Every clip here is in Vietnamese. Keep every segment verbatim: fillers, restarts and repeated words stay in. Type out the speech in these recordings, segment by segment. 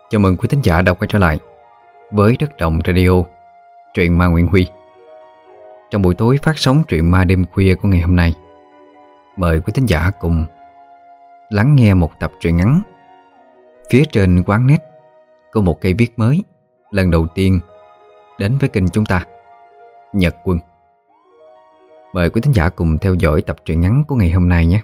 Chào mừng quý thính giả đã quay trở lại với Đất Đồng Radio, truyện ma Nguyễn Huy. Trong buổi tối phát sóng truyện ma đêm khuya của ngày hôm nay, mời quý thính giả cùng lắng nghe một tập truyện ngắn phía trên quán net của một cây viết mới lần đầu tiên đến với kênh chúng ta, Nhật Quân. Mời quý thính giả cùng theo dõi tập truyện ngắn của ngày hôm nay nhé.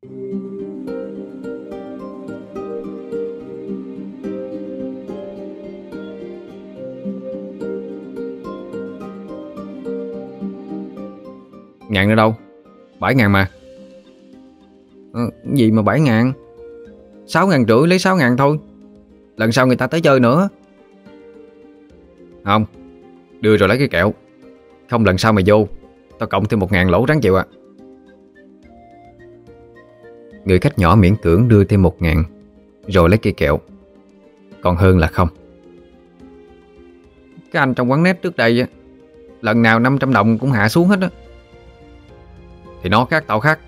Ngàn nữa đâu? Bảy ngàn mà. ờ, Gì mà bảy ngàn? Sáu ngàn rưỡi lấy sáu ngàn thôi. Lần sau người ta tới chơi nữa. Không, đưa rồi lấy cái kẹo. Không lần sau mày vô tao cộng thêm một ngàn lỗ ráng chịu à. Người khách nhỏ miễn cưỡng đưa thêm một ngàn rồi lấy cây kẹo. Còn hơn là không. Cái anh trong quán net trước đây lần nào năm trăm đồng cũng hạ xuống hết á. Thì nó khác tao khác.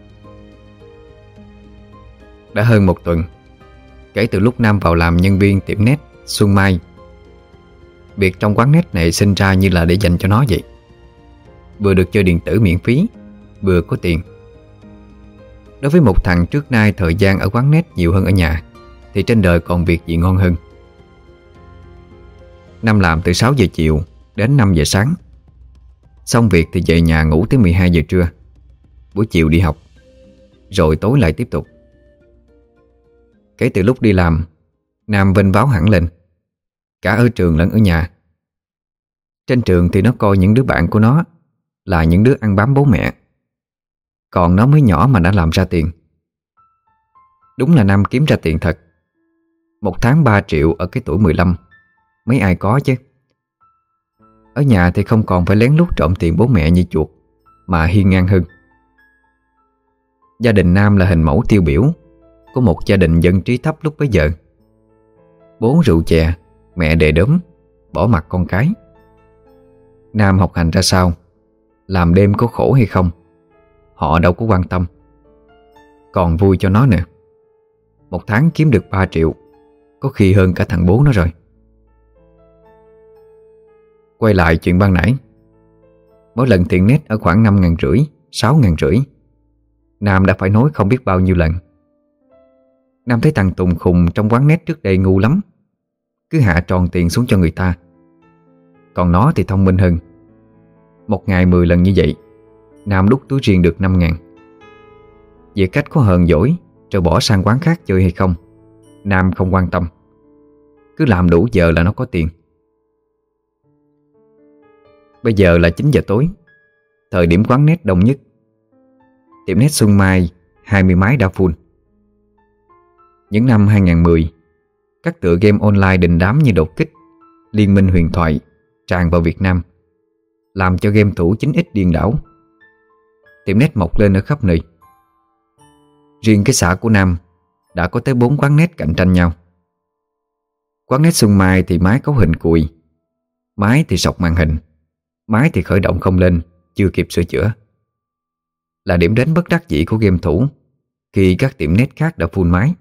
Đã hơn một tuần kể từ lúc Nam vào làm nhân viên tiệm net Xuân Mai. Việc trong quán net này sinh ra như là để dành cho nó vậy. Vừa được chơi điện tử miễn phí, vừa có tiền. Đối với một thằng trước nay thời gian ở quán net nhiều hơn ở nhà, thì trên đời còn việc gì ngon hơn. Nam làm từ sáu giờ chiều đến năm giờ sáng. Xong việc thì về nhà ngủ tới mười hai giờ trưa. Buổi chiều đi học, rồi tối lại tiếp tục. Kể từ lúc đi làm, Nam vênh váo hẳn lên, cả ở trường lẫn ở nhà. Trên trường thì nó coi những đứa bạn của nó là những đứa ăn bám bố mẹ, còn nó mới nhỏ mà đã làm ra tiền. Đúng là Nam kiếm ra tiền thật. Một tháng ba triệu ở cái tuổi mười lăm, mấy ai có chứ. Ở nhà thì không còn phải lén lút trộm tiền bố mẹ như chuột, mà hiên ngang hơn. Gia đình Nam là hình mẫu tiêu biểu của một gia đình dân trí thấp lúc bấy giờ. Bố rượu chè, mẹ đề đốm, bỏ mặc con cái. Nam học hành ra sao, làm đêm có khổ hay không, họ đâu có quan tâm. Còn vui cho nó nè. Một tháng kiếm được ba triệu, có khi hơn cả thằng bố nó rồi. Quay lại chuyện ban nãy. Mỗi lần tiền net ở khoảng năm ngàn rưỡi, sáu ngàn rưỡi, Nam đã phải nói không biết bao nhiêu lần. Nam thấy thằng Tùng khùng trong quán net trước đây ngu lắm, cứ hạ tròn tiền xuống cho người ta. Còn nó thì thông minh hơn. Một ngày mười lần như vậy, Nam đút túi riêng được năm ngàn. Về cách có hờn dỗi rồi bỏ sang quán khác chơi hay không, Nam không quan tâm. Cứ làm đủ giờ là nó có tiền. Bây giờ là chín giờ tối, thời điểm quán net đông nhất. Tiệm net Xuân Mai hai mươi máy đã full. Những năm hai không một không, các tựa game online đình đám như Đột Kích, Liên Minh Huyền Thoại tràn vào Việt Nam, làm cho game thủ chín x điên đảo. Tiệm net mọc lên ở khắp nơi. Riêng cái xã của Nam đã có tới bốn quán net cạnh tranh nhau. Quán net Xuân Mai thì máy cấu hình cùi, máy thì sọc màn hình, máy thì khởi động không lên, chưa kịp sửa chữa. Là điểm đến bất đắc dĩ của game thủ khi các tiệm net khác đã full máy.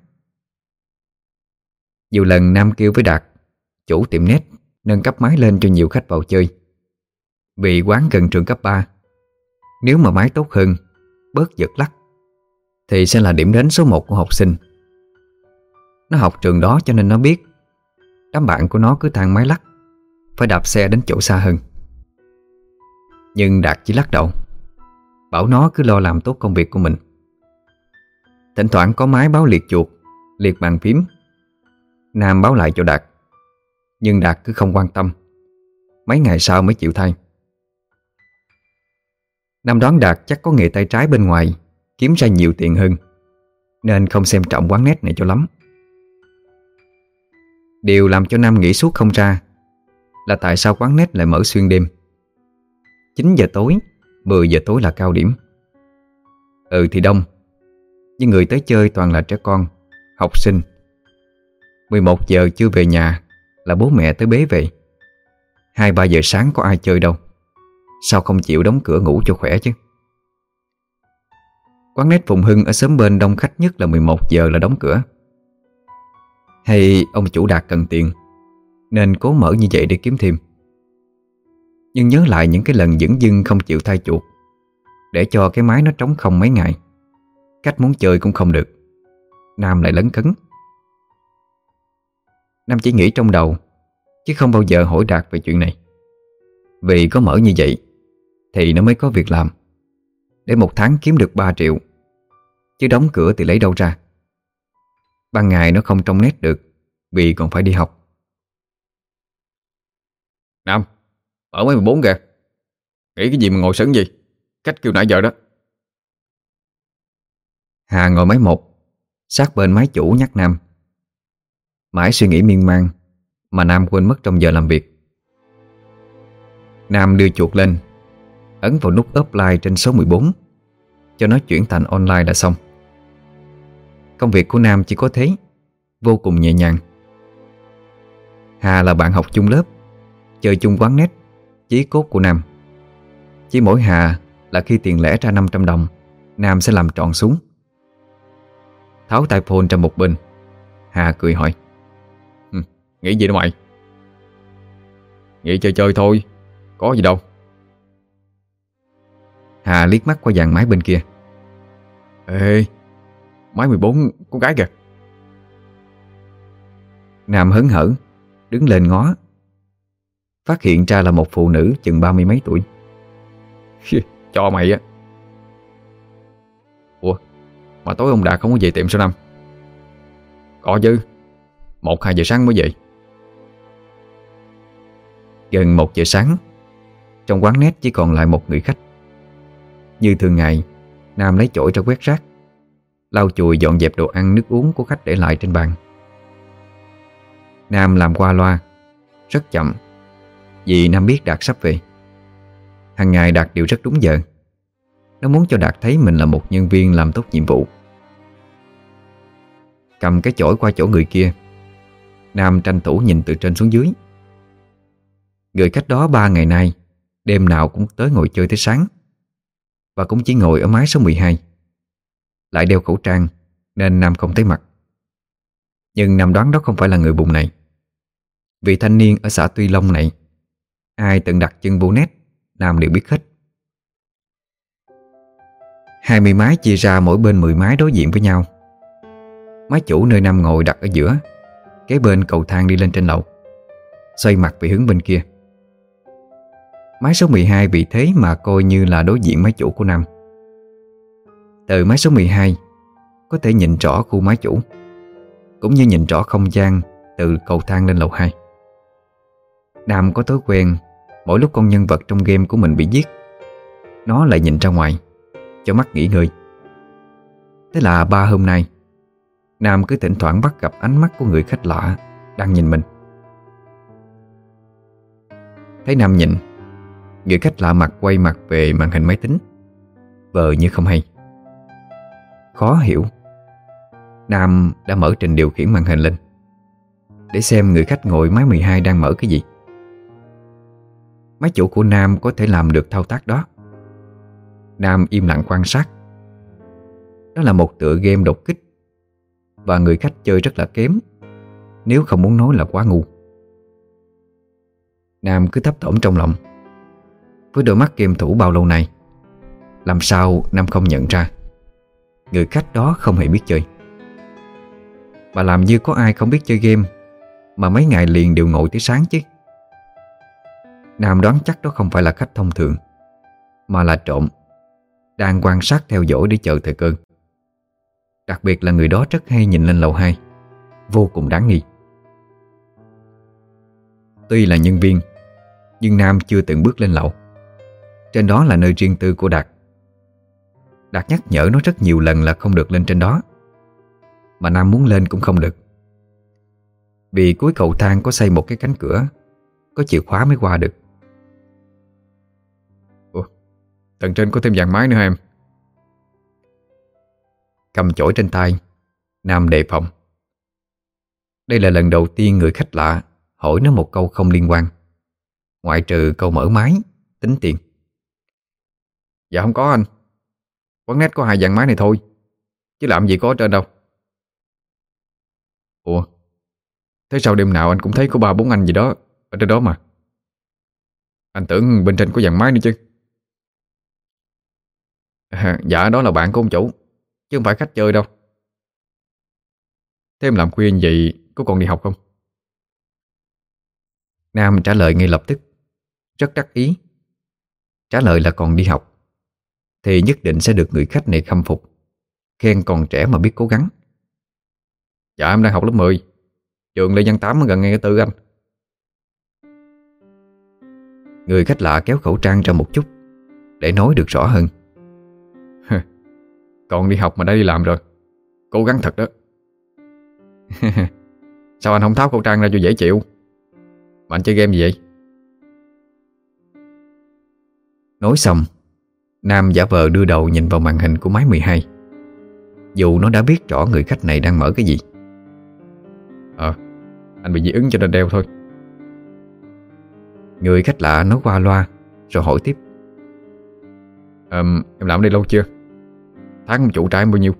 Nhiều lần Nam kêu với Đạt, chủ tiệm net, nâng cấp máy lên cho nhiều khách vào chơi. Vì quán gần trường cấp ba, nếu mà máy tốt hơn, bớt giật lắc, thì sẽ là điểm đến số một của học sinh. Nó học trường đó cho nên nó biết đám bạn của nó cứ than máy lắc, phải đạp xe đến chỗ xa hơn. Nhưng Đạt chỉ lắc đầu, bảo nó cứ lo làm tốt công việc của mình. Thỉnh thoảng có máy báo liệt chuột, liệt bàn phím, Nam báo lại cho Đạt, nhưng Đạt cứ không quan tâm. Mấy ngày sau mới chịu thay. Nam đoán Đạt chắc có nghề tay trái bên ngoài, kiếm ra nhiều tiền hơn, nên không xem trọng quán net này cho lắm. Điều làm cho Nam nghĩ suốt không ra là tại sao quán net lại mở xuyên đêm. Chín giờ tối, mười giờ tối là cao điểm. Ừ thì đông, nhưng người tới chơi toàn là trẻ con, học sinh. Mười một giờ chưa về nhà là bố mẹ tới bế về. Hai ba giờ sáng có ai chơi đâu. Sao không chịu đóng cửa ngủ cho khỏe chứ. Quán net Phùng Hưng ở xóm bên đông khách nhất là mười một giờ là đóng cửa. Hay ông chủ Đạt cần tiền nên cố mở như vậy để kiếm thêm. Nhưng nhớ lại những cái lần dửng dưng không chịu thay chuột, để cho cái máy nó trống không mấy ngày, cách muốn chơi cũng không được, Nam lại lấn cấn. Nam chỉ nghĩ trong đầu, chứ không bao giờ hỏi Đạt về chuyện này. Vì có mở như vậy thì nó mới có việc làm, để một tháng kiếm được ba triệu. Chứ đóng cửa thì lấy đâu ra. Ban ngày nó không trông nét được, vì còn phải đi học. Nam, ở mấy mười bốn kìa. Nghĩ cái gì mà ngồi sững gì? Cách kêu nãy giờ đó. Hà ngồi máy một, sát bên máy chủ nhắc Nam. Mãi suy nghĩ miên man mà Nam quên mất trong giờ làm việc. Nam đưa chuột lên, ấn vào nút offline trên số mười bốn, cho nó chuyển thành online là xong. Công việc của Nam chỉ có thế, vô cùng nhẹ nhàng. Hà là bạn học chung lớp, chơi chung quán net, chí cốt của Nam. Chỉ mỗi Hà là khi tiền lẻ ra năm trăm đồng, Nam sẽ làm trọn xuống. Tháo tai phone ra một bên, Hà cười hỏi: ừ, Nghĩ gì đó mày? Nghĩ chơi chơi thôi, có gì đâu. Hà liếc mắt qua dàn máy bên kia. Ê, máy mười bốn con gái kìa. Nam hớn hở đứng lên ngó, phát hiện ra là một phụ nữ chừng ba mươi mấy tuổi. Cho mày á. Ủa, mà tối ông Đạt không có về tiệm sao Năm? Có chứ, một hai giờ sáng mới về. Gần một giờ sáng, trong quán net chỉ còn lại một người khách. Như thường ngày, Nam lấy chổi ra quét rác, lau chùi dọn dẹp đồ ăn nước uống của khách để lại trên bàn. Nam làm qua loa, rất chậm, vì Nam biết Đạt sắp về. Hàng ngày Đạt đều rất đúng giờ. Nó muốn cho Đạt thấy mình là một nhân viên làm tốt nhiệm vụ. Cầm cái chổi qua chỗ người kia, Nam tranh thủ nhìn từ trên xuống dưới. Người khách đó ba ngày nay đêm nào cũng tới ngồi chơi tới sáng, và cũng chỉ ngồi ở mái số mười hai. Lại đeo khẩu trang nên Nam không thấy mặt. Nhưng Nam đoán đó không phải là người bùng này. Vì thanh niên ở xã Tuy Long này, ai từng đặt chân vô net, Nam đều biết hết. Hai mươi mái chia ra mỗi bên mười mái đối diện với nhau. Mái chủ nơi Nam ngồi đặt ở giữa, kế bên cầu thang đi lên trên lầu, xoay mặt về hướng bên kia. Mái số mười hai vì thế mà coi như là đối diện mái chủ của Nam. Từ mái số mười hai có thể nhìn rõ khu mái chủ, cũng như nhìn rõ không gian từ cầu thang lên lầu hai. Nam có thói quen mỗi lúc con nhân vật trong game của mình bị giết, nó lại nhìn ra ngoài cho mắt nghỉ ngơi. Thế là ba hôm nay, Nam cứ thỉnh thoảng bắt gặp ánh mắt của người khách lạ đang nhìn mình. Thấy Nam nhìn, người khách lạ mặt quay mặt về màn hình máy tính, vờ như không hay. Khó hiểu, Nam đã mở trình điều khiển màn hình lên để xem người khách ngồi mái mười hai đang mở cái gì. Máy chủ của Nam có thể làm được thao tác đó. Nam im lặng quan sát. Đó là một tựa game đột kích, và người khách chơi rất là kém, nếu không muốn nói là quá ngu. Nam cứ thấp thỏm trong lòng. Với đôi mắt game thủ bao lâu nay, làm sao Nam không nhận ra người khách đó không hề biết chơi. Bà làm như có ai không biết chơi game mà mấy ngày liền đều ngồi tới sáng chứ. Nam đoán chắc đó không phải là khách thông thường, mà là trộm, đang quan sát theo dõi để chờ thời cơ. Đặc biệt là người đó rất hay nhìn lên lầu hai, vô cùng đáng nghi. Tuy là nhân viên, nhưng Nam chưa từng bước lên lầu. Trên đó là nơi riêng tư của Đạt. Đạt nhắc nhở nó rất nhiều lần là không được lên trên đó, mà Nam muốn lên cũng không được. Vì cuối cầu thang có xây một cái cánh cửa, có chìa khóa mới qua được. Ủa, tầng trên có thêm dàn máy nữa hả em? Cầm chổi trên tay, Nam đề phòng. Đây là lần đầu tiên người khách lạ hỏi nó một câu không liên quan, ngoại trừ câu mở máy, tính tiền. Dạ không có anh. Quán net có hai dàn máy này thôi, chứ làm gì có ở trên đâu. Ủa, Thế sao đêm nào anh cũng thấy có ba bốn anh gì đó ở trên đó mà. Anh tưởng bên trên có dàn máy nữa chứ. À, dạ đó là bạn của ông chủ, chứ không phải khách chơi đâu. Thế em làm khuya như vậy có còn đi học không? Nam trả lời ngay lập tức, rất đắc ý. Trả lời là còn đi học thì nhất định sẽ được người khách này khâm phục, khen còn trẻ mà biết cố gắng. Dạ em đang học lớp mười, trường Lê Văn Tám ở gần ngay Tư anh. Người khách lạ kéo khẩu trang ra một chút để nói được rõ hơn. Còn đi học mà đã đi làm rồi, cố gắng thật đó. Sao anh không tháo khẩu trang ra cho dễ chịu, mà anh chơi game gì vậy? Nói xong, Nam giả vờ đưa đầu nhìn vào màn hình của máy mười hai, dù nó đã biết rõ người khách này đang mở cái gì. Ờ, anh bị dị ứng cho nên đeo thôi. Người khách lạ nói qua loa rồi hỏi tiếp. à, Em làm ở đây lâu chưa? Tháng ông chủ trả em bao nhiêu?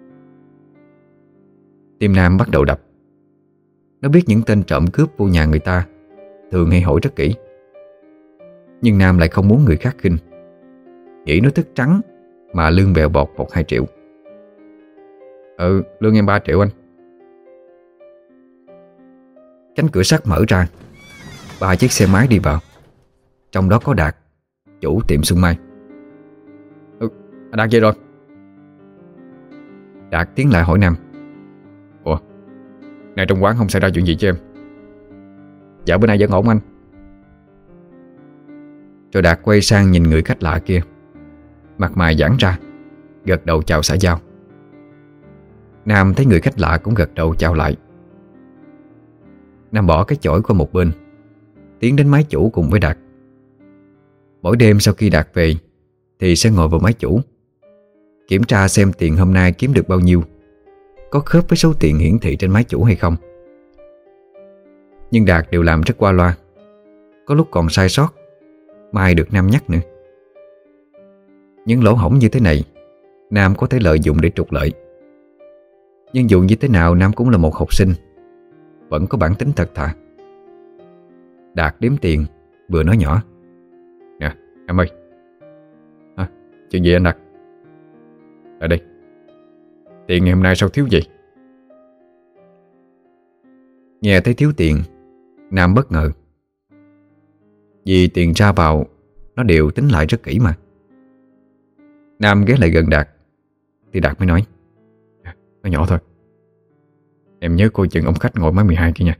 Tim Nam bắt đầu đập. Nó biết những tên trộm cướp vô nhà người ta thường hay hỏi rất kỹ, nhưng Nam lại không muốn người khác khinh, nghĩ nó thức trắng mà lương bèo bọt một hai triệu. Ừ, lương em ba triệu anh. Cánh cửa sắt mở ra, ba chiếc xe máy đi vào, trong đó có Đạt, chủ tiệm Xuân Mai. Ừ, anh Đạt về rồi. Đạt tiến lại hỏi Nam. Ủa, này trong quán không xảy ra chuyện gì cho em? Dạ bữa nay vẫn ổn anh. Rồi Đạt quay sang nhìn người khách lạ kia, mặt mày giãn ra, gật đầu chào xã giao. Nam thấy người khách lạ cũng gật đầu chào lại. Nam bỏ cái chổi qua một bên, tiến đến máy chủ cùng với Đạt. Mỗi đêm sau khi Đạt về thì sẽ ngồi vào máy chủ, kiểm tra xem tiền hôm nay kiếm được bao nhiêu, có khớp với số tiền hiển thị trên máy chủ hay không. Nhưng Đạt đều làm rất qua loa, có lúc còn sai sót, mai được Nam nhắc nữa. Những lỗ hổng như thế này Nam có thể lợi dụng để trục lợi. Nhưng dù như thế nào Nam cũng là một học sinh, vẫn có bản tính thật thà. Đạt đếm tiền vừa nói nhỏ. Nè em ơi. À, chuyện gì anh Đạt? Ở đây, tiền ngày hôm nay sao thiếu vậy? Nghe thấy thiếu tiền, Nam bất ngờ, vì tiền ra vào nó đều tính lại rất kỹ mà. Nam ghé lại gần Đạt thì Đạt mới nói. Nó nhỏ thôi, em nhớ coi chừng ông khách ngồi máy mười hai kia nha.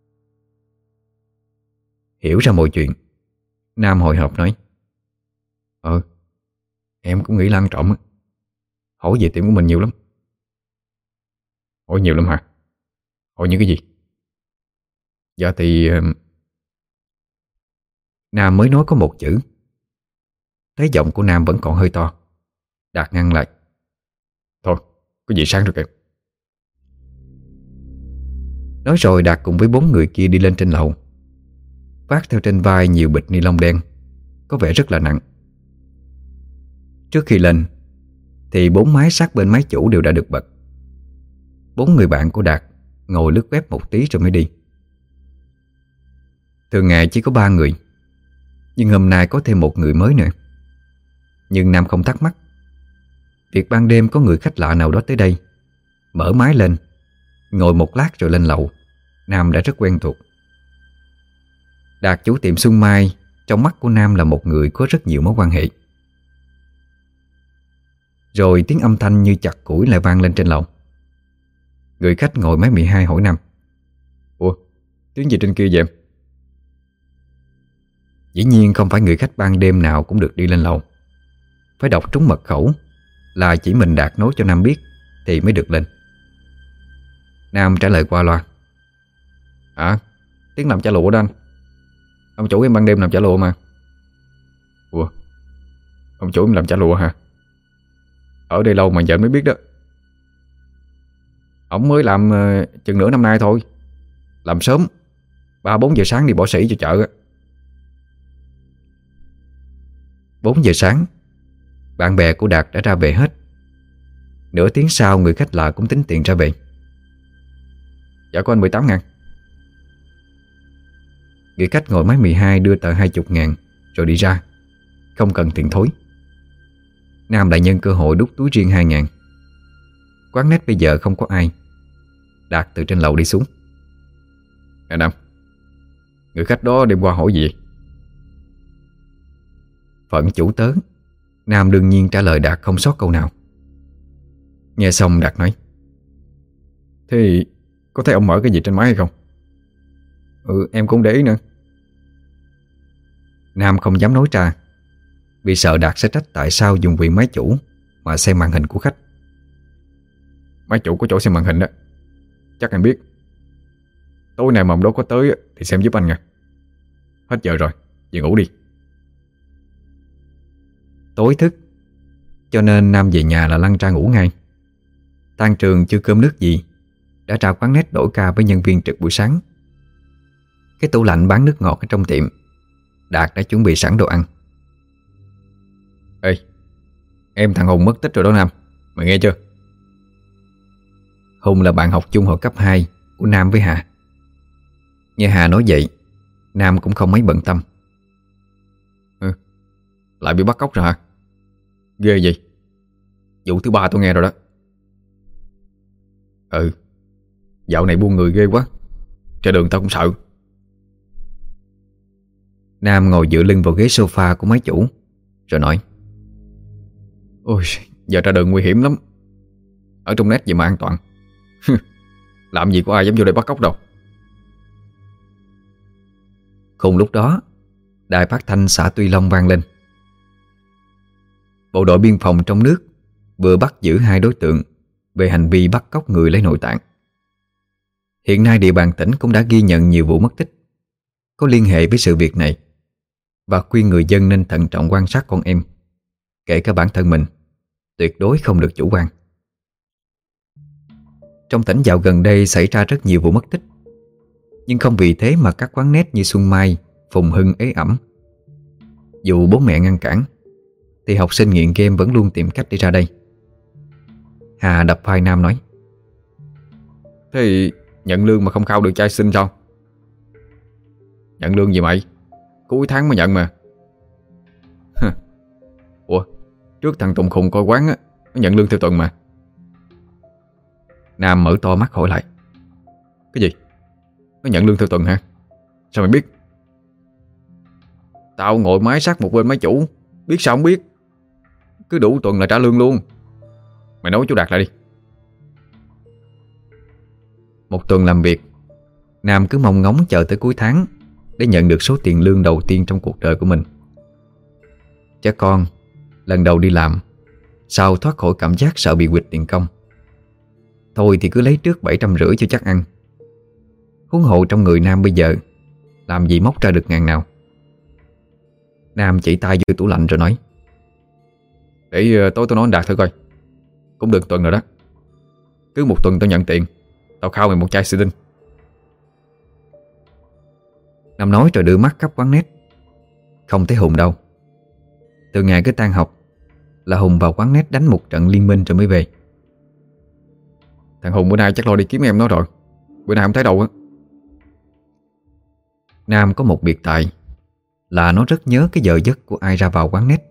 Hiểu ra mọi chuyện, Nam hồi hộp nói. Ờ, em cũng nghĩ là ăn trộm á. Hỏi về tiệm của mình nhiều lắm. Hỏi nhiều lắm hả? Hỏi những cái gì? Dạ thì... Nam mới nói có một chữ. Thấy giọng của Nam vẫn còn hơi to, Đạt ngăn lại. Thôi, có gì sáng rồi kìa. Nói rồi Đạt cùng với bốn người kia đi lên trên lầu, vác theo trên vai nhiều bịch ni lông đen, có vẻ rất là nặng. Trước khi lên thì bốn máy sát bên máy chủ đều đã được bật. Bốn người bạn của Đạt ngồi lướt web một tí rồi mới đi. Thường ngày chỉ có ba người, nhưng hôm nay có thêm một người mới nữa. Nhưng Nam không thắc mắc. Việc ban đêm có người khách lạ nào đó tới đây, mở máy lên, ngồi một lát rồi lên lầu, Nam đã rất quen thuộc. Đạt chủ tiệm Xuân Mai trong mắt của Nam là một người có rất nhiều mối quan hệ. Rồi tiếng âm thanh như chặt củi lại vang lên trên lầu. Người khách ngồi máy mười hai hỏi Nam. Ủa, tiếng gì trên kia vậy em? Dĩ nhiên không phải người khách ban đêm nào cũng được đi lên lầu. Phải đọc trúng mật khẩu, là chỉ mình Đạt nói cho Nam biết thì mới được lên. Nam trả lời qua loa. À, tiếng làm trả lụa đó anh. Ông chủ em ban đêm làm trả lụa mà. Ủa, ông chủ em làm trả lụa hả? Ở đây lâu mà giờ mới biết đó. Ông mới làm uh, chừng nửa năm nay thôi. Làm sớm, ba bốn giờ sáng đi bỏ sỉ cho chợ. Bốn giờ sáng, bạn bè của Đạt đã ra về hết. Nửa tiếng sau người khách lạ cũng tính tiền ra về. Dạ của anh mười tám ngàn. Người khách ngồi máy mười hai đưa tờ hai chục ngàn rồi đi ra, không cần tiền thối. Nam lại nhân cơ hội đút túi riêng hai ngàn. Quán nét bây giờ không có ai. Đạt từ trên lầu đi xuống. Nè Nam, người khách đó đêm qua hỏi gì vậy? Phận chủ tớ, Nam đương nhiên trả lời Đạt không sót câu nào. Nghe xong Đạt nói: Thế có thấy ông mở cái gì trên máy hay không? Ừ, em cũng để ý nữa. Nam không dám nói ra, vì sợ Đạt sẽ trách tại sao dùng quyền máy chủ mà xem màn hình của khách. Máy chủ có chỗ xem màn hình đó, chắc anh biết. Tối nay mà ông đó có tới thì xem giúp anh nha. Hết giờ rồi, về ngủ đi. Tối thức, cho nên Nam về nhà là lăn ra ngủ ngay. Tan trường chưa cơm nước gì, đã ra quán nét đổi ca với nhân viên trực buổi sáng. Cái tủ lạnh bán nước ngọt ở trong tiệm, Đạt đã chuẩn bị sẵn đồ ăn. Ê, em thằng Hùng mất tích rồi đó Nam, mày nghe chưa? Hùng là bạn học chung hồi cấp hai của Nam với Hà. Nghe Hà nói vậy, Nam cũng không mấy bận tâm. Ừ, lại bị bắt cóc rồi hả? Ghê vậy. Vụ thứ ba tôi nghe rồi đó. Ừ, dạo này buôn người ghê quá, trên đường tao cũng sợ. Nam ngồi dựa lưng vào ghế sofa của máy chủ rồi nói: Ôi, giờ ra đường nguy hiểm lắm. Ở trong nét gì mà an toàn. Làm gì có ai dám vô đây bắt cóc đâu. Cùng lúc đó, đài phát thanh xã Tuy Long vang lên. Bộ đội biên phòng trong nước vừa bắt giữ hai đối tượng về hành vi bắt cóc người lấy nội tạng. Hiện nay địa bàn tỉnh cũng đã ghi nhận nhiều vụ mất tích có liên hệ với sự việc này, và khuyên người dân nên thận trọng quan sát con em, kể cả bản thân mình, tuyệt đối không được chủ quan. Trong tỉnh dạo gần đây xảy ra rất nhiều vụ mất tích, nhưng không vì thế mà các quán nét như Xuân Mai, Phùng Hưng ế ẩm. Dù bố mẹ ngăn cản thì học sinh nghiện game vẫn luôn tìm cách đi ra đây. Hà đập vai Nam nói: Thế nhận lương mà không khao được trai xinh sao? Nhận lương gì mày? Cuối tháng mới nhận mà. Ủa, trước thằng Tùng Khùng coi quán á, nó nhận lương theo tuần mà. Nam mở to mắt hỏi lại: Cái gì? Nó nhận lương theo tuần hả? Sao mày biết? Tao ngồi mái sát một bên máy chủ, biết sao không biết. Cứ đủ tuần là trả lương luôn. Mày nói chú Đạt lại đi. Một tuần làm việc, Nam cứ mong ngóng chờ tới cuối tháng để nhận được số tiền lương đầu tiên trong cuộc đời của mình. Cha con lần đầu đi làm, sao thoát khỏi cảm giác sợ bị quỵt tiền công. Thôi thì cứ lấy trước bảy trăm rưỡi cho chắc ăn. Huống hộ trong người Nam bây giờ làm gì móc ra được ngàn nào. Nam chỉ tay vô tủ lạnh rồi nói: Để uh, tối tôi nói anh Đạt thử coi. Cũng được tuần rồi đó. Cứ một tuần tao nhận tiền, tao khao mày một chai xì tinh. Nam nói rồi đưa mắt khắp quán nét. Không thấy Hùng đâu. Từ ngày cứ tan học là Hùng vào quán nét đánh một trận liên minh rồi mới về. Thằng Hùng bữa nay chắc lo đi kiếm em nó rồi. Bữa nay không thấy đâu á. Nam có một biệt tài là nó rất nhớ cái giờ giấc của ai ra vào quán nét.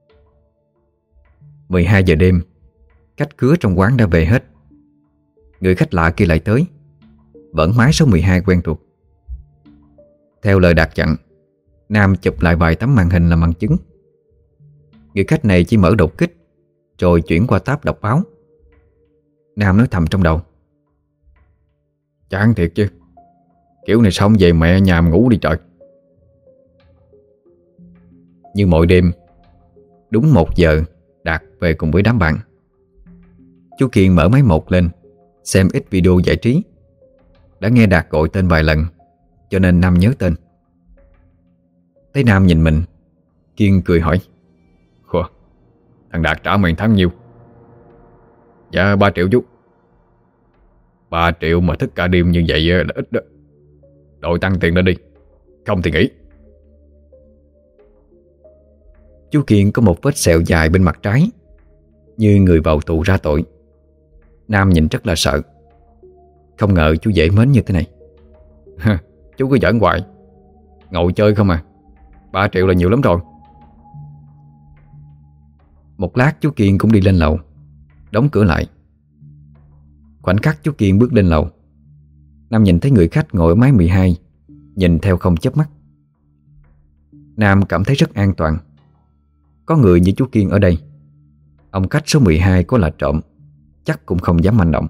mười hai giờ đêm, khách khứa trong quán đã về hết. Người khách lạ kia lại tới, vẫn máy số mười hai quen thuộc. Theo lời Đạt dặn, Nam chụp lại vài tấm màn hình làm bằng chứng. Người khách này chỉ mở đột kích rồi chuyển qua tab đọc báo. Nam nói thầm trong đầu: Chán thiệt chứ. Kiểu này xong về mẹ nhà mà ngủ đi trời. Như mọi đêm, đúng một giờ Đạt về cùng với đám bạn. Chú Kiên mở máy một lên xem ít video giải trí. Đã nghe Đạt gọi tên vài lần, cho nên Nam nhớ tên. Thấy Nam nhìn mình, Kiên cười hỏi: Ủa, thằng Đạt trả mày tháng nhiêu? Dạ ba triệu chú. Ba triệu mà thức cả đêm như vậy là ít đó. Đội tăng tiền lên đi, không thì nghỉ. Chú Kiên có một vết sẹo dài bên mặt trái, như người vào tù ra tội. Nam nhìn rất là sợ. Không ngờ chú dễ mến như thế này. Chú cứ giỡn hoài. Ngồi chơi không à? Ba triệu là nhiều lắm rồi. Một lát chú Kiên cũng đi lên lầu, đóng cửa lại. Khoảnh khắc chú Kiên bước lên lầu, Nam nhìn thấy người khách ngồi ở mái mười hai, nhìn theo không chớp mắt. Nam cảm thấy rất an toàn. Có người như chú Kiên ở đây, ông khách số mười hai có là trộm chắc cũng không dám manh động.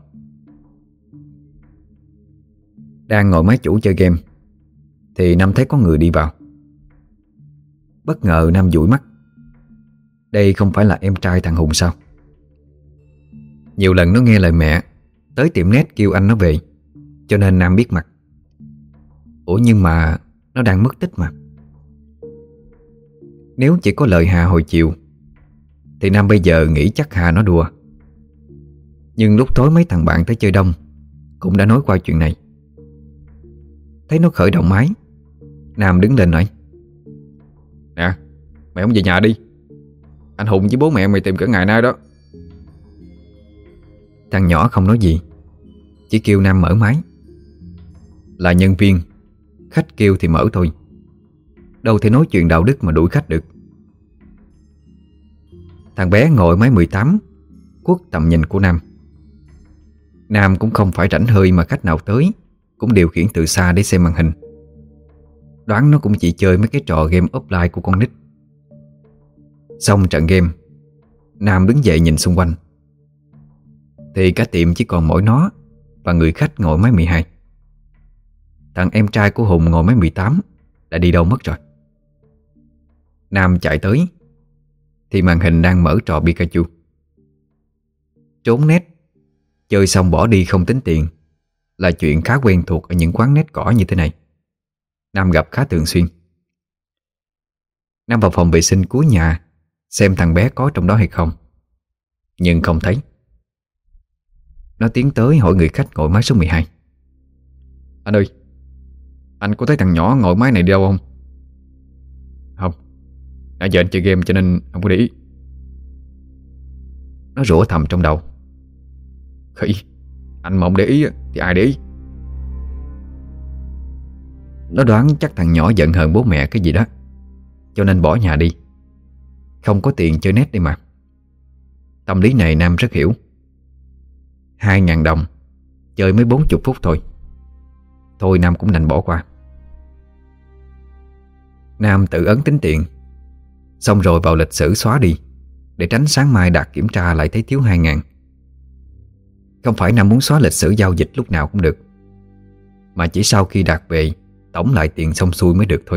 Đang ngồi máy chủ chơi game thì Nam thấy có người đi vào. Bất ngờ Nam dụi mắt. Đây không phải là em trai thằng Hùng sao? Nhiều lần nó nghe lời mẹ tới tiệm net kêu anh nó về, cho nên Nam biết mặt. Ủa nhưng mà nó đang mất tích mà. Nếu chỉ có lời Hà hồi chiều thì Nam bây giờ nghĩ chắc Hà nó đùa. Nhưng lúc tối mấy thằng bạn tới chơi đông cũng đã nói qua chuyện này. Thấy nó khởi động máy, Nam đứng lên nói: Nè, mày không về nhà đi. Anh Hùng với bố mẹ mày tìm cả ngày nay đó. Thằng nhỏ không nói gì, chỉ kêu Nam mở máy. Là nhân viên, khách kêu thì mở thôi, đâu thể nói chuyện đạo đức mà đuổi khách được. Thằng bé ngồi máy mười tám khuất tầm nhìn của Nam. Nam cũng không phải rảnh hơi mà khách nào tới cũng điều khiển từ xa để xem màn hình. Đoán nó cũng chỉ chơi mấy cái trò game offline của con nít. Xong trận game, Nam đứng dậy nhìn xung quanh thì cả tiệm chỉ còn mỗi nó và người khách ngồi máy mười hai. Thằng em trai của Hùng ngồi máy mười tám đã đi đâu mất rồi. Nam chạy tới thì màn hình đang mở trò Pikachu. Trốn nét, chơi xong bỏ đi không tính tiền là chuyện khá quen thuộc ở những quán nét cỏ như thế này. Nam gặp khá thường xuyên. Nam vào phòng vệ sinh cuối nhà xem thằng bé có trong đó hay không, nhưng không thấy. Nó tiến tới hỏi người khách ngồi máy số mười hai: Anh ơi, anh có thấy thằng nhỏ ngồi máy này đi đâu không? Không, nãy giờ anh chơi game cho nên không có để ý. Nó rủa thầm trong đầu: Khỉ, anh mà không để ý thì ai để ý? Nó đoán chắc thằng nhỏ giận hờn bố mẹ cái gì đó, cho nên bỏ nhà đi. Không có tiền chơi net đi mà. Tâm lý này Nam rất hiểu. Hai ngàn đồng chơi mới bốn chục phút thôi. Thôi Nam cũng đành bỏ qua. Nam tự ấn tính tiền, xong rồi vào lịch sử xóa đi để tránh sáng mai Đạt kiểm tra lại thấy thiếu hai ngàn. Không phải Nam muốn xóa lịch sử giao dịch lúc nào cũng được, mà chỉ sau khi Đạt về tổng lại tiền xong xuôi mới được thôi.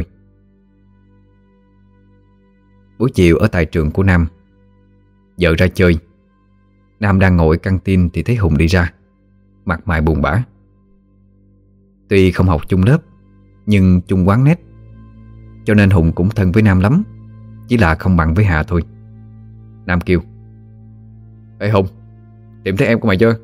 Buổi chiều ở tại trường của Nam, giờ ra chơi. Nam đang ngồi căng tin thì thấy Hùng đi ra, mặt mày buồn bã. Tuy không học chung lớp nhưng chung quán net, cho nên Hùng cũng thân với Nam lắm, chỉ là không bằng với Hà thôi. Nam kêu: Ê Hùng, tìm thấy em của mày chưa?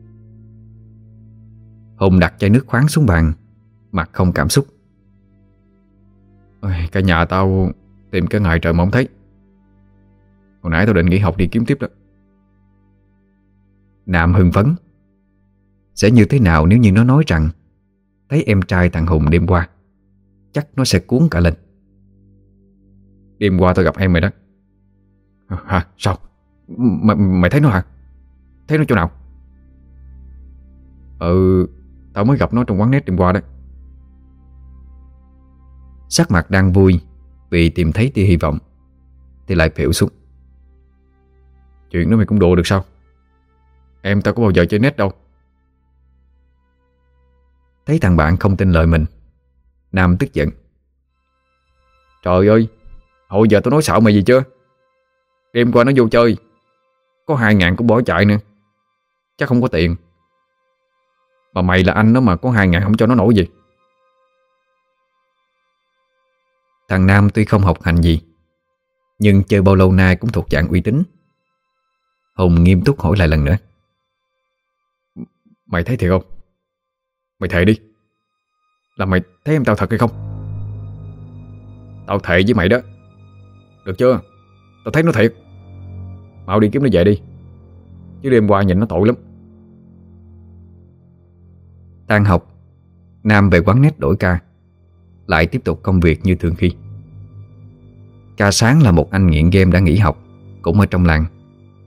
Hùng đặt chai nước khoáng xuống bàn, mặt không cảm xúc. Ôi, cả nhà tao tìm cả ngày trời mà không thấy. Hồi nãy tao định nghỉ học đi kiếm tiếp đó. Nam hưng phấn. Sẽ như thế nào nếu như nó nói rằng thấy em trai thằng Hùng đêm qua, chắc nó sẽ cuốn cả lên. Đêm qua tao gặp em mày đó. Hả? Sao? Mày, mày thấy nó hả? Thấy nó chỗ nào? Ừ, tao mới gặp nó trong quán net đêm qua đấy. Sắc mặt đang vui vì tìm thấy tia hy vọng thì lại phễu xuống. Chuyện đó mày cũng đùa được sao? Em tao có bao giờ chơi net đâu. Thấy thằng bạn không tin lời mình, Nam tức giận: Trời ơi, hồi giờ tao nói xạo mày gì chưa? Đêm qua nó vô chơi, có hai ngàn cũng bỏ chạy nữa. Chắc không có tiền. Mà mày là anh nó mà có hai ngàn không cho nó nổi gì. Thằng Nam tuy không học hành gì, nhưng chơi bao lâu nay cũng thuộc dạng uy tín. Hùng nghiêm túc hỏi lại lần nữa: Mày thấy thiệt không? Mày thề đi, là mày thấy em tao thật hay không? Tao thề với mày đó. Được chưa? Tao thấy nó thiệt. Mau đi kiếm nó về đi, chứ đêm qua nhìn nó tội lắm. Tan học, Nam về quán net đổi ca. lại tiếp tục công việc như thường khi. Ca Sáng là một anh nghiện game đã nghỉ học, cũng ở trong làng.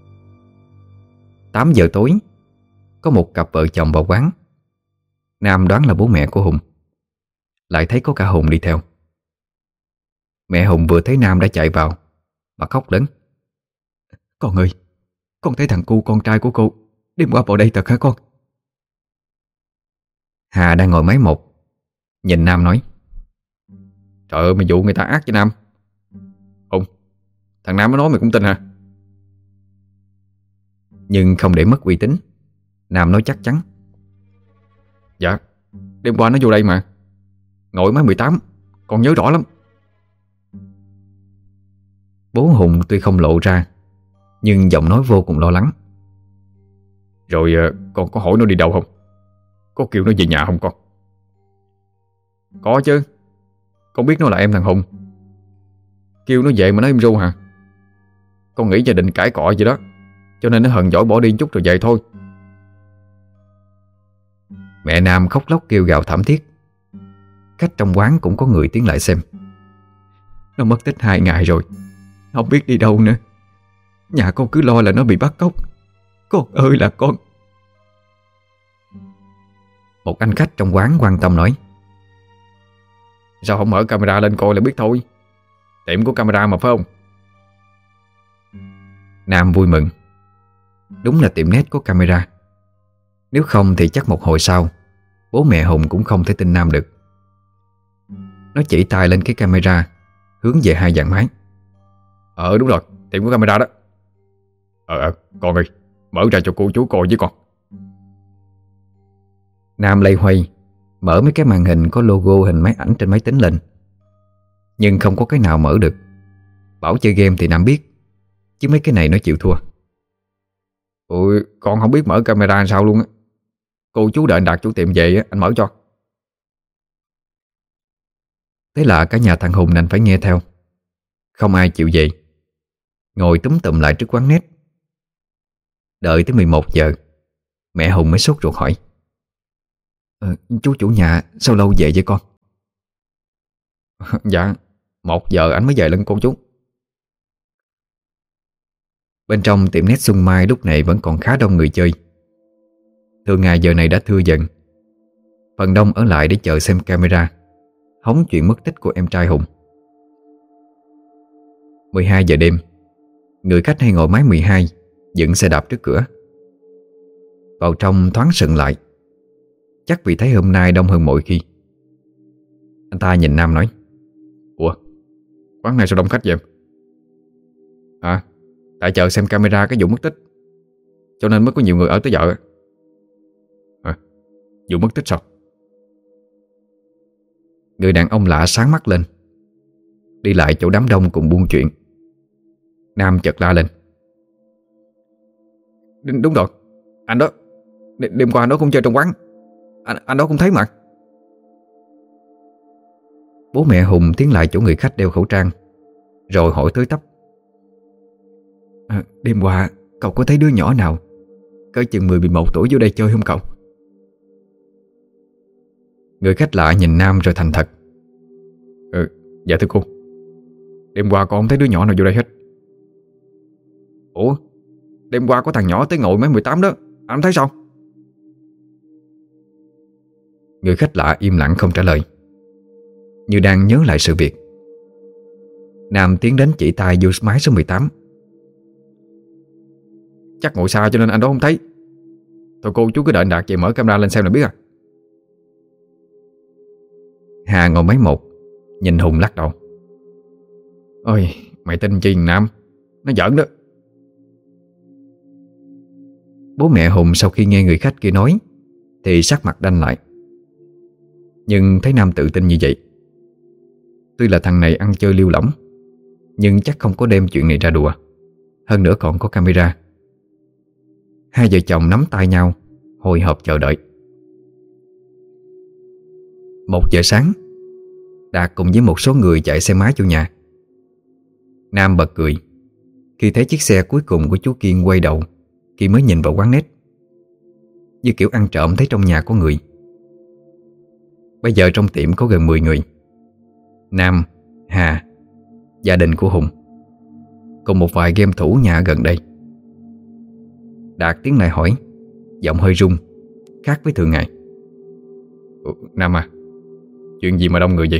Tám giờ tối, có một cặp vợ chồng vào quán. Nam đoán là bố mẹ của Hùng, lại thấy có cả Hùng đi theo. Mẹ Hùng vừa thấy Nam đã chạy vào mà khóc lớn: "Con ơi, con thấy thằng cu con trai của cô đêm qua vào đây thật hả con?" Hà đang ngồi máy một, nhìn Nam nói: "Trời ơi, mày dụ người ta ác với Nam. Hùng, thằng Nam nó nói mày cũng tin hả?" Nhưng không để mất uy tín, Nam nói chắc chắn: "Dạ, đêm qua nó vô đây mà. Ngồi máy mười tám, con nhớ rõ lắm." Bố Hùng tuy không lộ ra, nhưng giọng nói vô cùng lo lắng: "Rồi con có hỏi nó đi đâu không? Có kêu nó về nhà không con?" "Có chứ. Con biết nó là em thằng Hùng. Kêu nó về mà nó im ru hả? Con nghĩ gia đình cãi cọ gì đó, cho nên nó hờn dỗi bỏ đi chút rồi về thôi." Mẹ Nam khóc lóc kêu gào thảm thiết. Khách trong quán cũng có người tiến lại xem. "Nó mất tích hai ngày rồi, không biết đi đâu nữa. Nhà con cứ lo là nó bị bắt cóc. Con ơi là con." Một anh khách trong quán quan tâm nói: "Sao không mở camera lên coi là biết thôi. Tiệm có camera mà phải không?" Nam vui mừng. Đúng là tiệm net có camera. Nếu không thì chắc một hồi sau bố mẹ Hùng cũng không thể tin Nam được. Nó chỉ tay lên cái camera, hướng về hai dàn máy. "Ờ đúng rồi, tiệm có camera đó. Ờ ờ, con ơi, mở ra cho cô chú coi với con." Nam lây hoay mở mấy cái màn hình có logo hình máy ảnh trên máy tính lên, nhưng không có cái nào mở được. Bảo chơi game thì Nam biết, chứ mấy cái này nó chịu thua. "Ôi, con không biết mở camera sao luôn á. Cô chú đợi anh Đạt chủ tiệm về á, anh mở cho." Thế là cả nhà thằng Hùng đành phải nghe theo. Không ai chịu về, ngồi túm tụm lại trước quán net. Đợi tới mười một giờ, mẹ Hùng mới sốt ruột hỏi: ờ, "Chú chủ nhà sao lâu về vậy con?" "Dạ, một giờ anh mới về lưng cô chú." Bên trong tiệm net Xuân Mai lúc này vẫn còn khá đông người chơi. Thường ngày giờ này đã thưa dần. Phần đông ở lại để chờ xem camera, hóng chuyện mất tích của em trai Hùng. mười hai giờ đêm, người khách hay ngồi mái mười hai dựng xe đạp trước cửa. Vào trong thoáng sững lại, chắc vì thấy hôm nay đông hơn mọi khi. Anh ta nhìn Nam nói: "Ủa, quán này sao đông khách vậy em?" "À, tại chờ xem camera cái vụ mất tích, cho nên mới có nhiều người ở tới giờ." "À, vụ mất tích sao?" Người đàn ông lạ sáng mắt lên, đi lại chỗ đám đông cùng buôn chuyện. Nam chợt la lên: "Đ- Đúng rồi, anh đó. Đ- Đêm qua anh đó cũng chơi trong quán. Anh, anh đó cũng thấy mà." Bố mẹ Hùng tiến lại chỗ người khách đeo khẩu trang, rồi hỏi tới tấp: à, "Đêm qua cậu có thấy đứa nhỏ nào cỡ chừng mười mười một tuổi vô đây chơi không cậu?" Người khách lạ nhìn Nam rồi thành thật: "Ừ, dạ thưa cô, đêm qua con không thấy đứa nhỏ nào vô đây hết." "Ủa, đêm qua có thằng nhỏ tới ngồi mấy mười tám đó, anh thấy sao?" Người khách lạ im lặng không trả lời, như đang nhớ lại sự việc. Nam tiến đến chỉ tay vô máy số mười tám: "Chắc ngồi xa cho nên anh đó không thấy. Thôi cô chú cứ đợi anh Đạt về mở camera lên xem là biết à." Hà ngồi máy một, nhìn Hùng lắc đầu: "Ôi, mày tin chi thằng Nam, nó giỡn đó." Bố mẹ Hùng sau khi nghe người khách kia nói thì sắc mặt đanh lại. Nhưng thấy Nam tự tin như vậy, tuy là thằng này ăn chơi liêu lỏng, nhưng chắc không có đem chuyện này ra đùa. Hơn nữa còn có camera. Hai vợ chồng nắm tay nhau, hồi hộp chờ đợi. Một giờ sáng, Đạt cùng với một số người chạy xe máy vô nhà. Nam bật cười khi thấy chiếc xe cuối cùng của chú Kiên quay đầu khi mới nhìn vào quán net, như kiểu ăn trộm thấy trong nhà có người. Bây giờ trong tiệm có gần mười người, Nam, Hà, gia đình của Hùng, cùng một vài game thủ nhà ở gần đây. Đạt tiến lại hỏi, giọng hơi run, khác với thường ngày. Nam à, chuyện gì mà đông người vậy?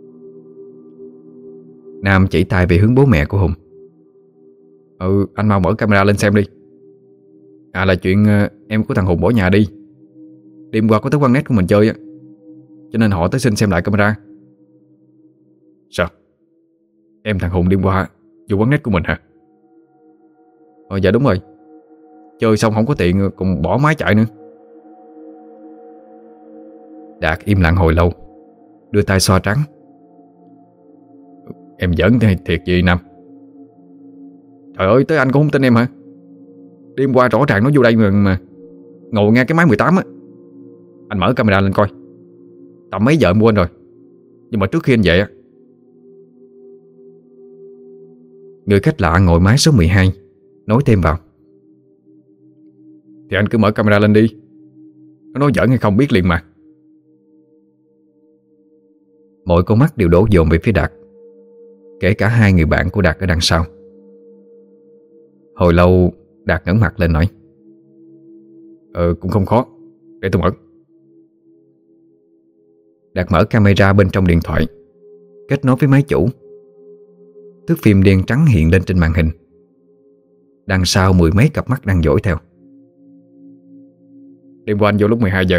Nam chỉ tay về hướng bố mẹ của Hùng. Ừ, anh mau mở camera lên xem đi. À là chuyện uh, em của thằng Hùng bỏ nhà đi. Đêm qua có tới quán net của mình chơi á, cho nên họ tới xin xem lại camera. Sao? Em thằng Hùng đêm qua vô quán net của mình hả? Ờ dạ đúng rồi. Chơi xong không có tiện còn bỏ máy chạy nữa. Đạt im lặng hồi lâu, đưa tay xoa trắng. Em giỡn thì thiệt gì Nam? Trời ơi, tới anh cũng không tin em hả? Đêm qua rõ ràng nó vô đây mà, mà ngồi nghe cái máy mười tám á. Anh mở camera lên coi. Tầm mấy giờ em quên rồi. Nhưng mà trước khi anh về á. Người khách lạ ngồi máy số mười hai nói thêm vào. Thì anh cứ mở camera lên đi. Nó nói giỡn hay không biết liền mà. Mọi con mắt đều đổ dồn về phía Đạt, kể cả hai người bạn của Đạt ở đằng sau. Hồi lâu Đạt ngẩng mặt lên nói, Ờ cũng không khó, để tôi mở. Đạt mở camera bên trong điện thoại, kết nối với máy chủ. Thước phim đen trắng hiện lên trên màn hình. Đằng sau mười mấy cặp mắt đang dõi theo. Đêm qua anh vô lúc mười hai giờ.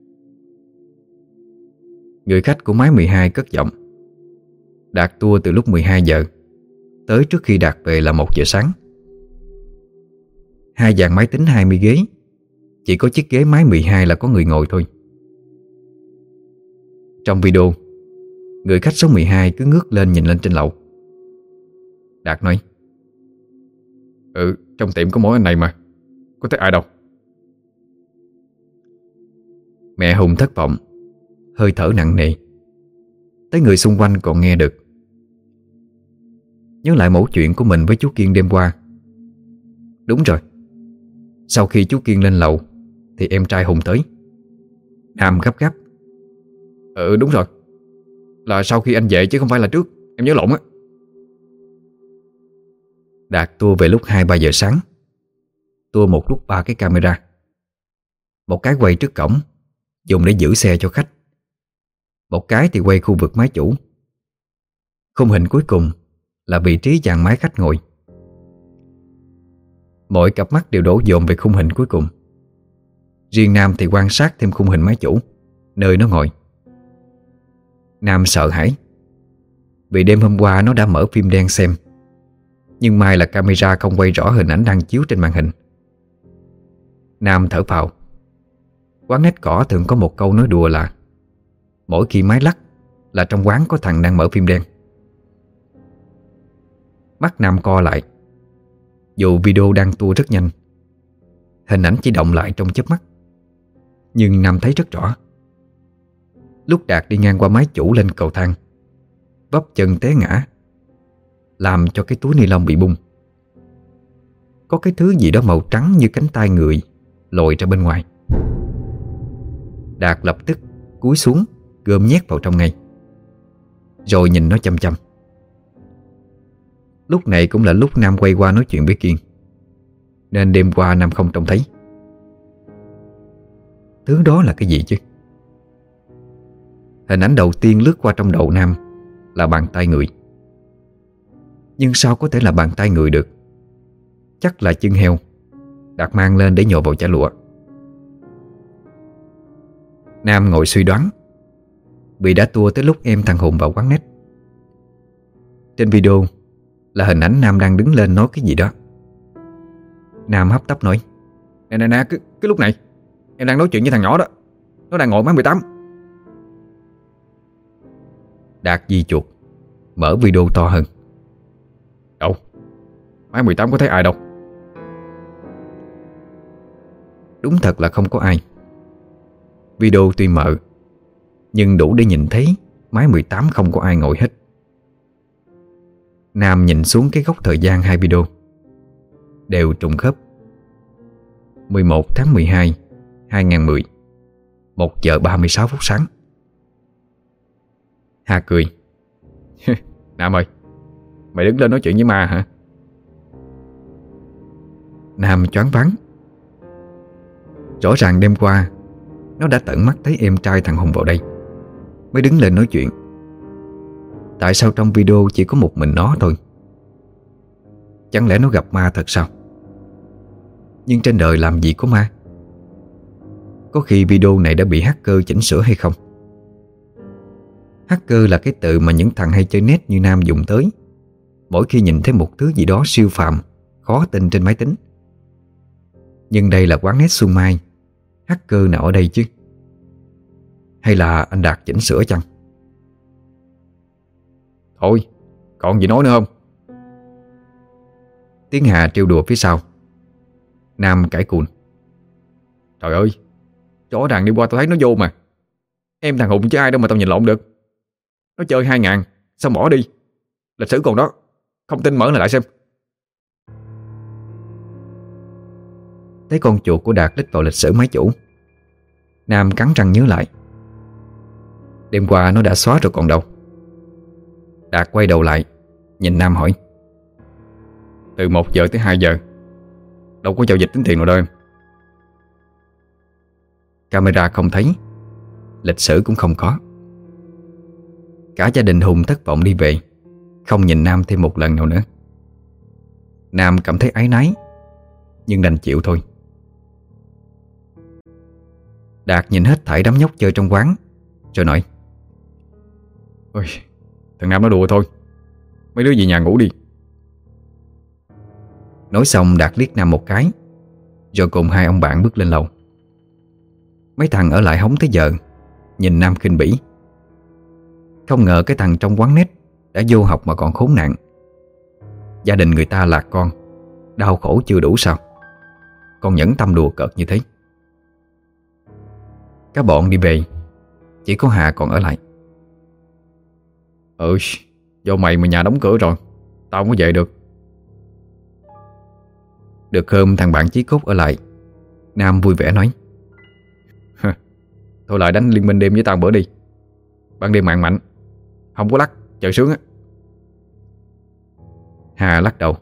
Người khách của máy mười hai cất giọng. Đạt tour từ lúc mười hai giờ tới trước khi Đạt về là một giờ sáng. Hai dàn máy tính hai mươi ghế, chỉ có chiếc ghế máy mười hai là có người ngồi thôi. Trong video, người khách số mười hai cứ ngước lên nhìn lên trên lầu. Đạt nói, Ừ, trong tiệm có mỗi anh này mà, có thấy ai đâu. Mẹ Hùng thất vọng, hơi thở nặng nề. Tới người xung quanh còn nghe được. Nhớ lại mẩu chuyện của mình với chú Kiên đêm qua. Đúng rồi, sau khi chú Kiên lên lầu thì em trai Hùng tới. Nam gấp gáp, Ừ đúng rồi, là sau khi anh về chứ không phải là trước. Em nhớ lộn á. Đạt tua về lúc hai ba giờ sáng, tua một lúc ba cái camera. Một cái quay trước cổng, dùng để giữ xe cho khách. Một cái thì quay khu vực máy chủ. Khung hình cuối cùng là vị trí dàn máy khách ngồi. Mọi cặp mắt đều đổ dồn về khung hình cuối cùng. Riêng Nam thì quan sát thêm khung hình máy chủ, nơi nó ngồi. Nam sợ hãi, vì đêm hôm qua nó đã mở phim đen xem, nhưng may là camera không quay rõ hình ảnh đang chiếu trên màn hình. Nam thở phào. Quán nét cỏ thường có một câu nói đùa là mỗi khi máy lắc là trong quán có thằng đang mở phim đen. Mắt Nam co lại. Dù video đang tua rất nhanh, hình ảnh chỉ động lại trong chớp mắt, nhưng Nam thấy rất rõ. Lúc Đạt đi ngang qua máy chủ lên cầu thang, vấp chân té ngã, làm cho cái túi ni lông bị bung. Có cái thứ gì đó màu trắng như cánh tay người lồi ra bên ngoài. Đạt lập tức cúi xuống gom nhét vào trong ngay, rồi nhìn nó chăm chăm. Lúc này cũng là lúc Nam quay qua nói chuyện với Kiên, nên đêm qua Nam không trông thấy. Thứ đó là cái gì chứ? Hình ảnh đầu tiên lướt qua trong đầu Nam là bàn tay người. Nhưng sao có thể là bàn tay người được? Chắc là chân heo Đạt mang lên để nhồi vào chả lụa. Nam ngồi suy đoán, vì đã tua tới lúc em thằng Hùng vào quán net. Trên video là hình ảnh Nam đang đứng lên nói cái gì đó. Nam hấp tấp nói, Nè nè nè, cái, cái lúc này em đang nói chuyện với thằng nhỏ đó. Nó đang ngồi máy mười tám. Đạt di chuột, mở video to hơn. Đâu, máy mười tám có thấy ai đâu. Đúng thật là không có ai. Video tuy mờ, nhưng đủ để nhìn thấy máy mười tám không có ai ngồi hết. Nam nhìn xuống cái góc thời gian hai video, đều trùng khớp. mười một tháng mười hai, hai nghìn không trăm mười, một giờ ba mươi sáu phút sáng. Hà cười. Nam ơi, mày đứng lên nói chuyện với ma hả? Nam choáng váng. Rõ ràng đêm qua nó đã tận mắt thấy em trai thằng Hùng vào đây mới đứng lên nói chuyện. Tại sao trong video chỉ có một mình nó thôi? Chẳng lẽ nó gặp ma thật sao? Nhưng trên đời làm gì có ma? Có khi video này đã bị hacker chỉnh sửa hay không? Hacker là cái từ mà những thằng hay chơi net như Nam dùng tới mỗi khi nhìn thấy một thứ gì đó siêu phàm, khó tin trên máy tính. Nhưng đây là quán net Xuân Mai, hacker nào ở đây chứ? Hay là anh Đạt chỉnh sửa chăng? Thôi, còn gì nói nữa không? Tiếng Hà trêu đùa phía sau. Nam cãi cùn. Trời ơi, rõ ràng đi qua tao thấy nó vô mà. Em thằng Hùng chứ ai đâu mà tao nhìn lộn được. Nó chơi hai ngàn, sao bỏ đi? Lịch sử còn đó, không tin mở lại lại xem. Thấy con chuột của Đạt lít vào lịch sử máy chủ, Nam cắn răng nhớ lại. Đêm qua nó đã xóa rồi còn đâu. Đạt quay đầu lại, nhìn Nam hỏi: Từ một giờ tới hai giờ đâu có giao dịch tính tiền nào đâu em. Camera không thấy, lịch sử cũng không có. Cả gia đình Hùng thất vọng đi về, không nhìn Nam thêm một lần nào nữa. Nam cảm thấy áy náy, nhưng đành chịu thôi. Đạt nhìn hết thảy đám nhóc chơi trong quán, rồi nói: Ôi, thằng Nam nó đùa thôi. Mấy đứa về nhà ngủ đi. Nói xong Đạt liếc Nam một cái, rồi cùng hai ông bạn bước lên lầu. Mấy thằng ở lại hóng tới giờ, nhìn Nam khinh bỉ. Không ngờ cái thằng trong quán net đã vô học mà còn khốn nạn. Gia đình người ta lạc con, đau khổ chưa đủ sao, còn nhẫn tâm đùa cợt như thế. Các bọn đi về, chỉ có Hà còn ở lại. Ừ, do mày mà nhà đóng cửa rồi, tao không có về được. Được hôm thằng bạn Chí Cốt ở lại, Nam vui vẻ nói: Thôi lại đánh liên minh đêm với tao bữa đi. Ban đêm mạng mạnh, không có lắc, chờ sướng á. Hà lắc đầu: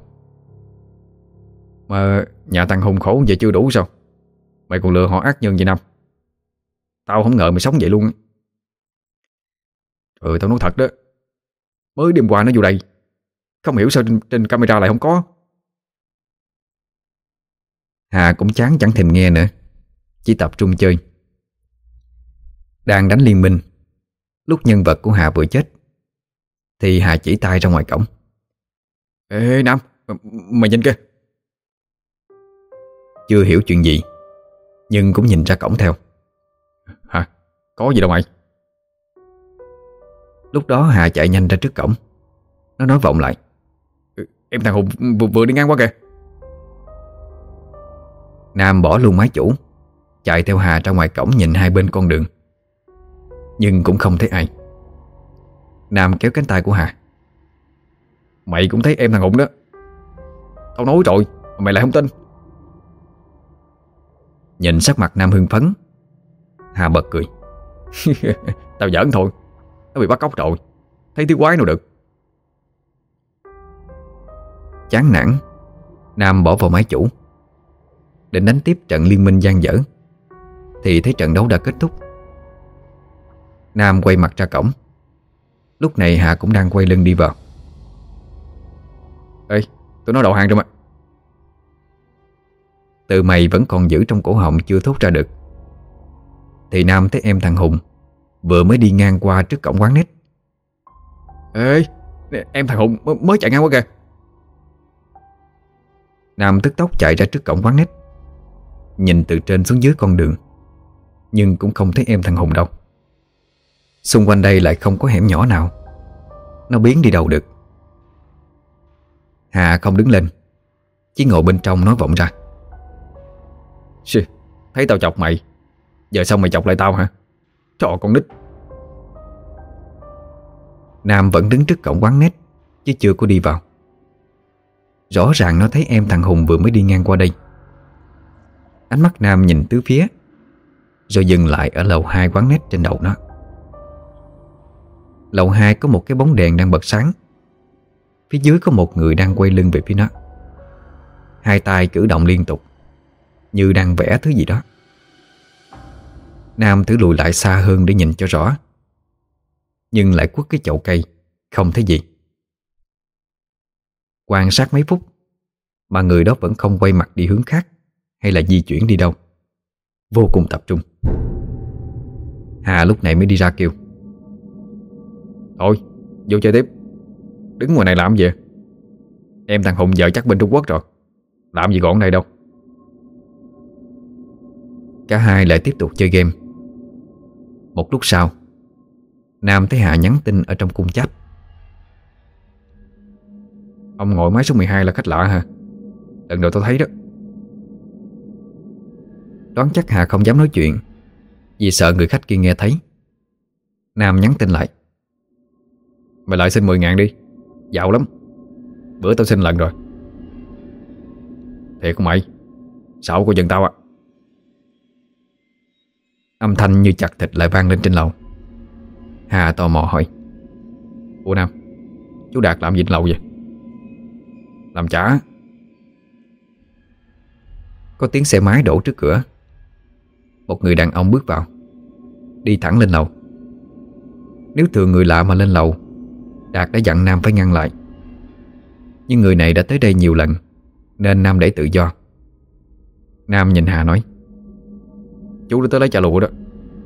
Mà nhà thằng Hùng khổ vậy chưa đủ sao? Mày còn lừa họ ác nhân vậy Nam. Tao không ngờ mày sống vậy luôn. Ừ, tao nói thật đó. Mới đêm qua nó vô đây, không hiểu sao trên, trên camera lại không có. Hà cũng chán chẳng thèm nghe nữa, chỉ tập trung chơi. Đang đánh liên minh, lúc nhân vật của Hà vừa chết thì Hà chỉ tay ra ngoài cổng: Ê Nam, mày nhìn kìa. Chưa hiểu chuyện gì, nhưng cũng nhìn ra cổng theo. Hả? Có gì đâu mày. Lúc đó Hà chạy nhanh ra trước cổng. Nó nói vọng lại: Em thằng Hùng vừa, vừa đi ngang qua kìa. Nam bỏ luôn máy chủ, chạy theo Hà ra ngoài cổng nhìn hai bên con đường, nhưng cũng không thấy ai. Nam kéo cánh tay của Hà: Mày cũng thấy em thằng Hùng đó. Tao nói rồi, mà mày lại không tin. Nhìn sắc mặt Nam hưng phấn, Hà bật cười. Tao giỡn thôi, nó bị bắt cóc rồi, thấy thứ quái nào được. Chán nản, Nam bỏ vào máy chủ, định đánh tiếp trận liên minh dang dở, thì thấy trận đấu đã kết thúc. Nam quay mặt ra cổng. Lúc này Hà cũng đang quay lưng đi vào. Ê, tụi nó đầu hàng rồi mà. Từ mày vẫn còn giữ trong cổ họng chưa thốt ra được, thì Nam thấy em thằng Hùng vừa mới đi ngang qua trước cổng quán net. Ê, em thằng Hùng mới chạy ngang qua kìa. Nam tức tốc chạy ra trước cổng quán net, nhìn từ trên xuống dưới con đường, nhưng cũng không thấy em thằng Hùng đâu. Xung quanh đây lại không có hẻm nhỏ nào, nó biến đi đâu được. Hà không đứng lên, chỉ ngồi bên trong nói vọng ra: Xì, thấy tao chọc mày, giờ xong mày chọc lại tao hả? Trò con nít. Nam vẫn đứng trước cổng quán net, chứ chưa có đi vào. Rõ ràng nó thấy em thằng Hùng vừa mới đi ngang qua đây. Ánh mắt Nam nhìn tứ phía, rồi dừng lại ở lầu hai quán net trên đầu nó. Lầu hai có một cái bóng đèn đang bật sáng. Phía dưới có một người đang quay lưng về phía nó, hai tay cử động liên tục như đang vẽ thứ gì đó. Nam thử lùi lại xa hơn để nhìn cho rõ, nhưng lại quất cái chậu cây, không thấy gì. Quan sát mấy phút mà người đó vẫn không quay mặt đi hướng khác hay là di chuyển đi đâu, vô cùng tập trung. Hà lúc này mới đi ra kêu: Thôi, vô chơi tiếp. Đứng ngoài này làm gì? Em thằng Hùng vợ chắc bên Trung Quốc rồi, làm gì còn ở đây đâu. Cả hai lại tiếp tục chơi game. Một lúc sau, Nam thấy Hà nhắn tin ở trong cung chat: Ông ngồi máy số mười hai là khách lạ hả? Lần đầu tôi thấy đó. Đoán chắc Hà không dám nói chuyện vì sợ người khách kia nghe thấy. Nam nhắn tin lại: Mày lại xin mười ngàn đi, giàu lắm. Bữa tao xin lần rồi. Thiệt không mày? Xạo của dân tao à? Âm thanh như chặt thịt lại vang lên trên lầu. Hà tò mò hỏi: Ủa Nam, chú Đạt làm gì trên lầu vậy? Làm chả. Có tiếng xe máy đổ trước cửa. Một người đàn ông bước vào, đi thẳng lên lầu. Nếu thường người lạ mà lên lầu, Đạt đã dặn Nam phải ngăn lại. Nhưng người này đã tới đây nhiều lần nên Nam để tự do. Nam nhìn Hà nói: Chú đã tới lấy trà lụa đó.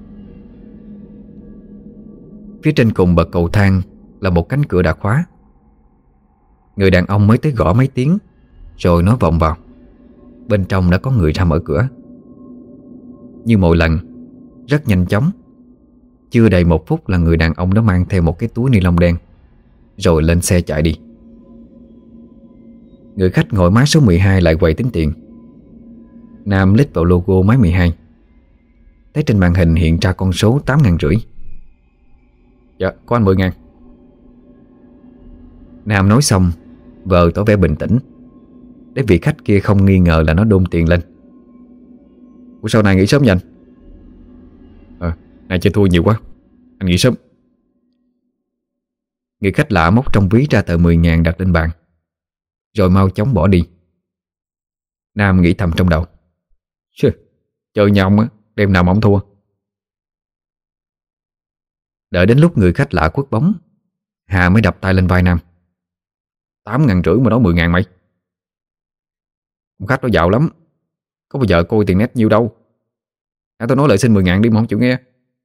Phía trên cùng bậc cầu thang là một cánh cửa đã khóa. Người đàn ông mới tới gõ mấy tiếng rồi nói vọng vào. Bên trong đã có người ra mở cửa. Như mọi lần, rất nhanh chóng. Chưa đầy một phút là người đàn ông đó mang theo một cái túi ni lông đen, rồi lên xe chạy đi. Người khách ngồi máy số mười hai lại quầy tính tiền. Nam lít vào logo máy mười hai. Thấy trên màn hình hiện ra con số tám ngàn rưỡi. Dạ, có anh mười ngàn. Nam nói xong vờ tỏ vẻ bình tĩnh, để vị khách kia không nghi ngờ là nó đôn tiền lên. Ủa sao này nghỉ sớm vậy anh? Ờ, này chơi thua nhiều quá, anh nghỉ sớm. Người khách lạ móc trong ví ra tờ mười ngàn đặt lên bàn, rồi mau chóng bỏ đi. Nam nghĩ thầm trong đầu: Chứ, chơi nhau á, đêm nào mà không thua. Đợi đến lúc người khách lạ quất bóng, Hà mới đập tay lên vai Nam: Tám ngàn rưỡi mà nói mười ngàn mày. Ông khách nó giàu lắm, có bao giờ coi tiền nét nhiêu đâu. Hả, tôi nói lại xin mười ngàn đi mà không chịu nghe.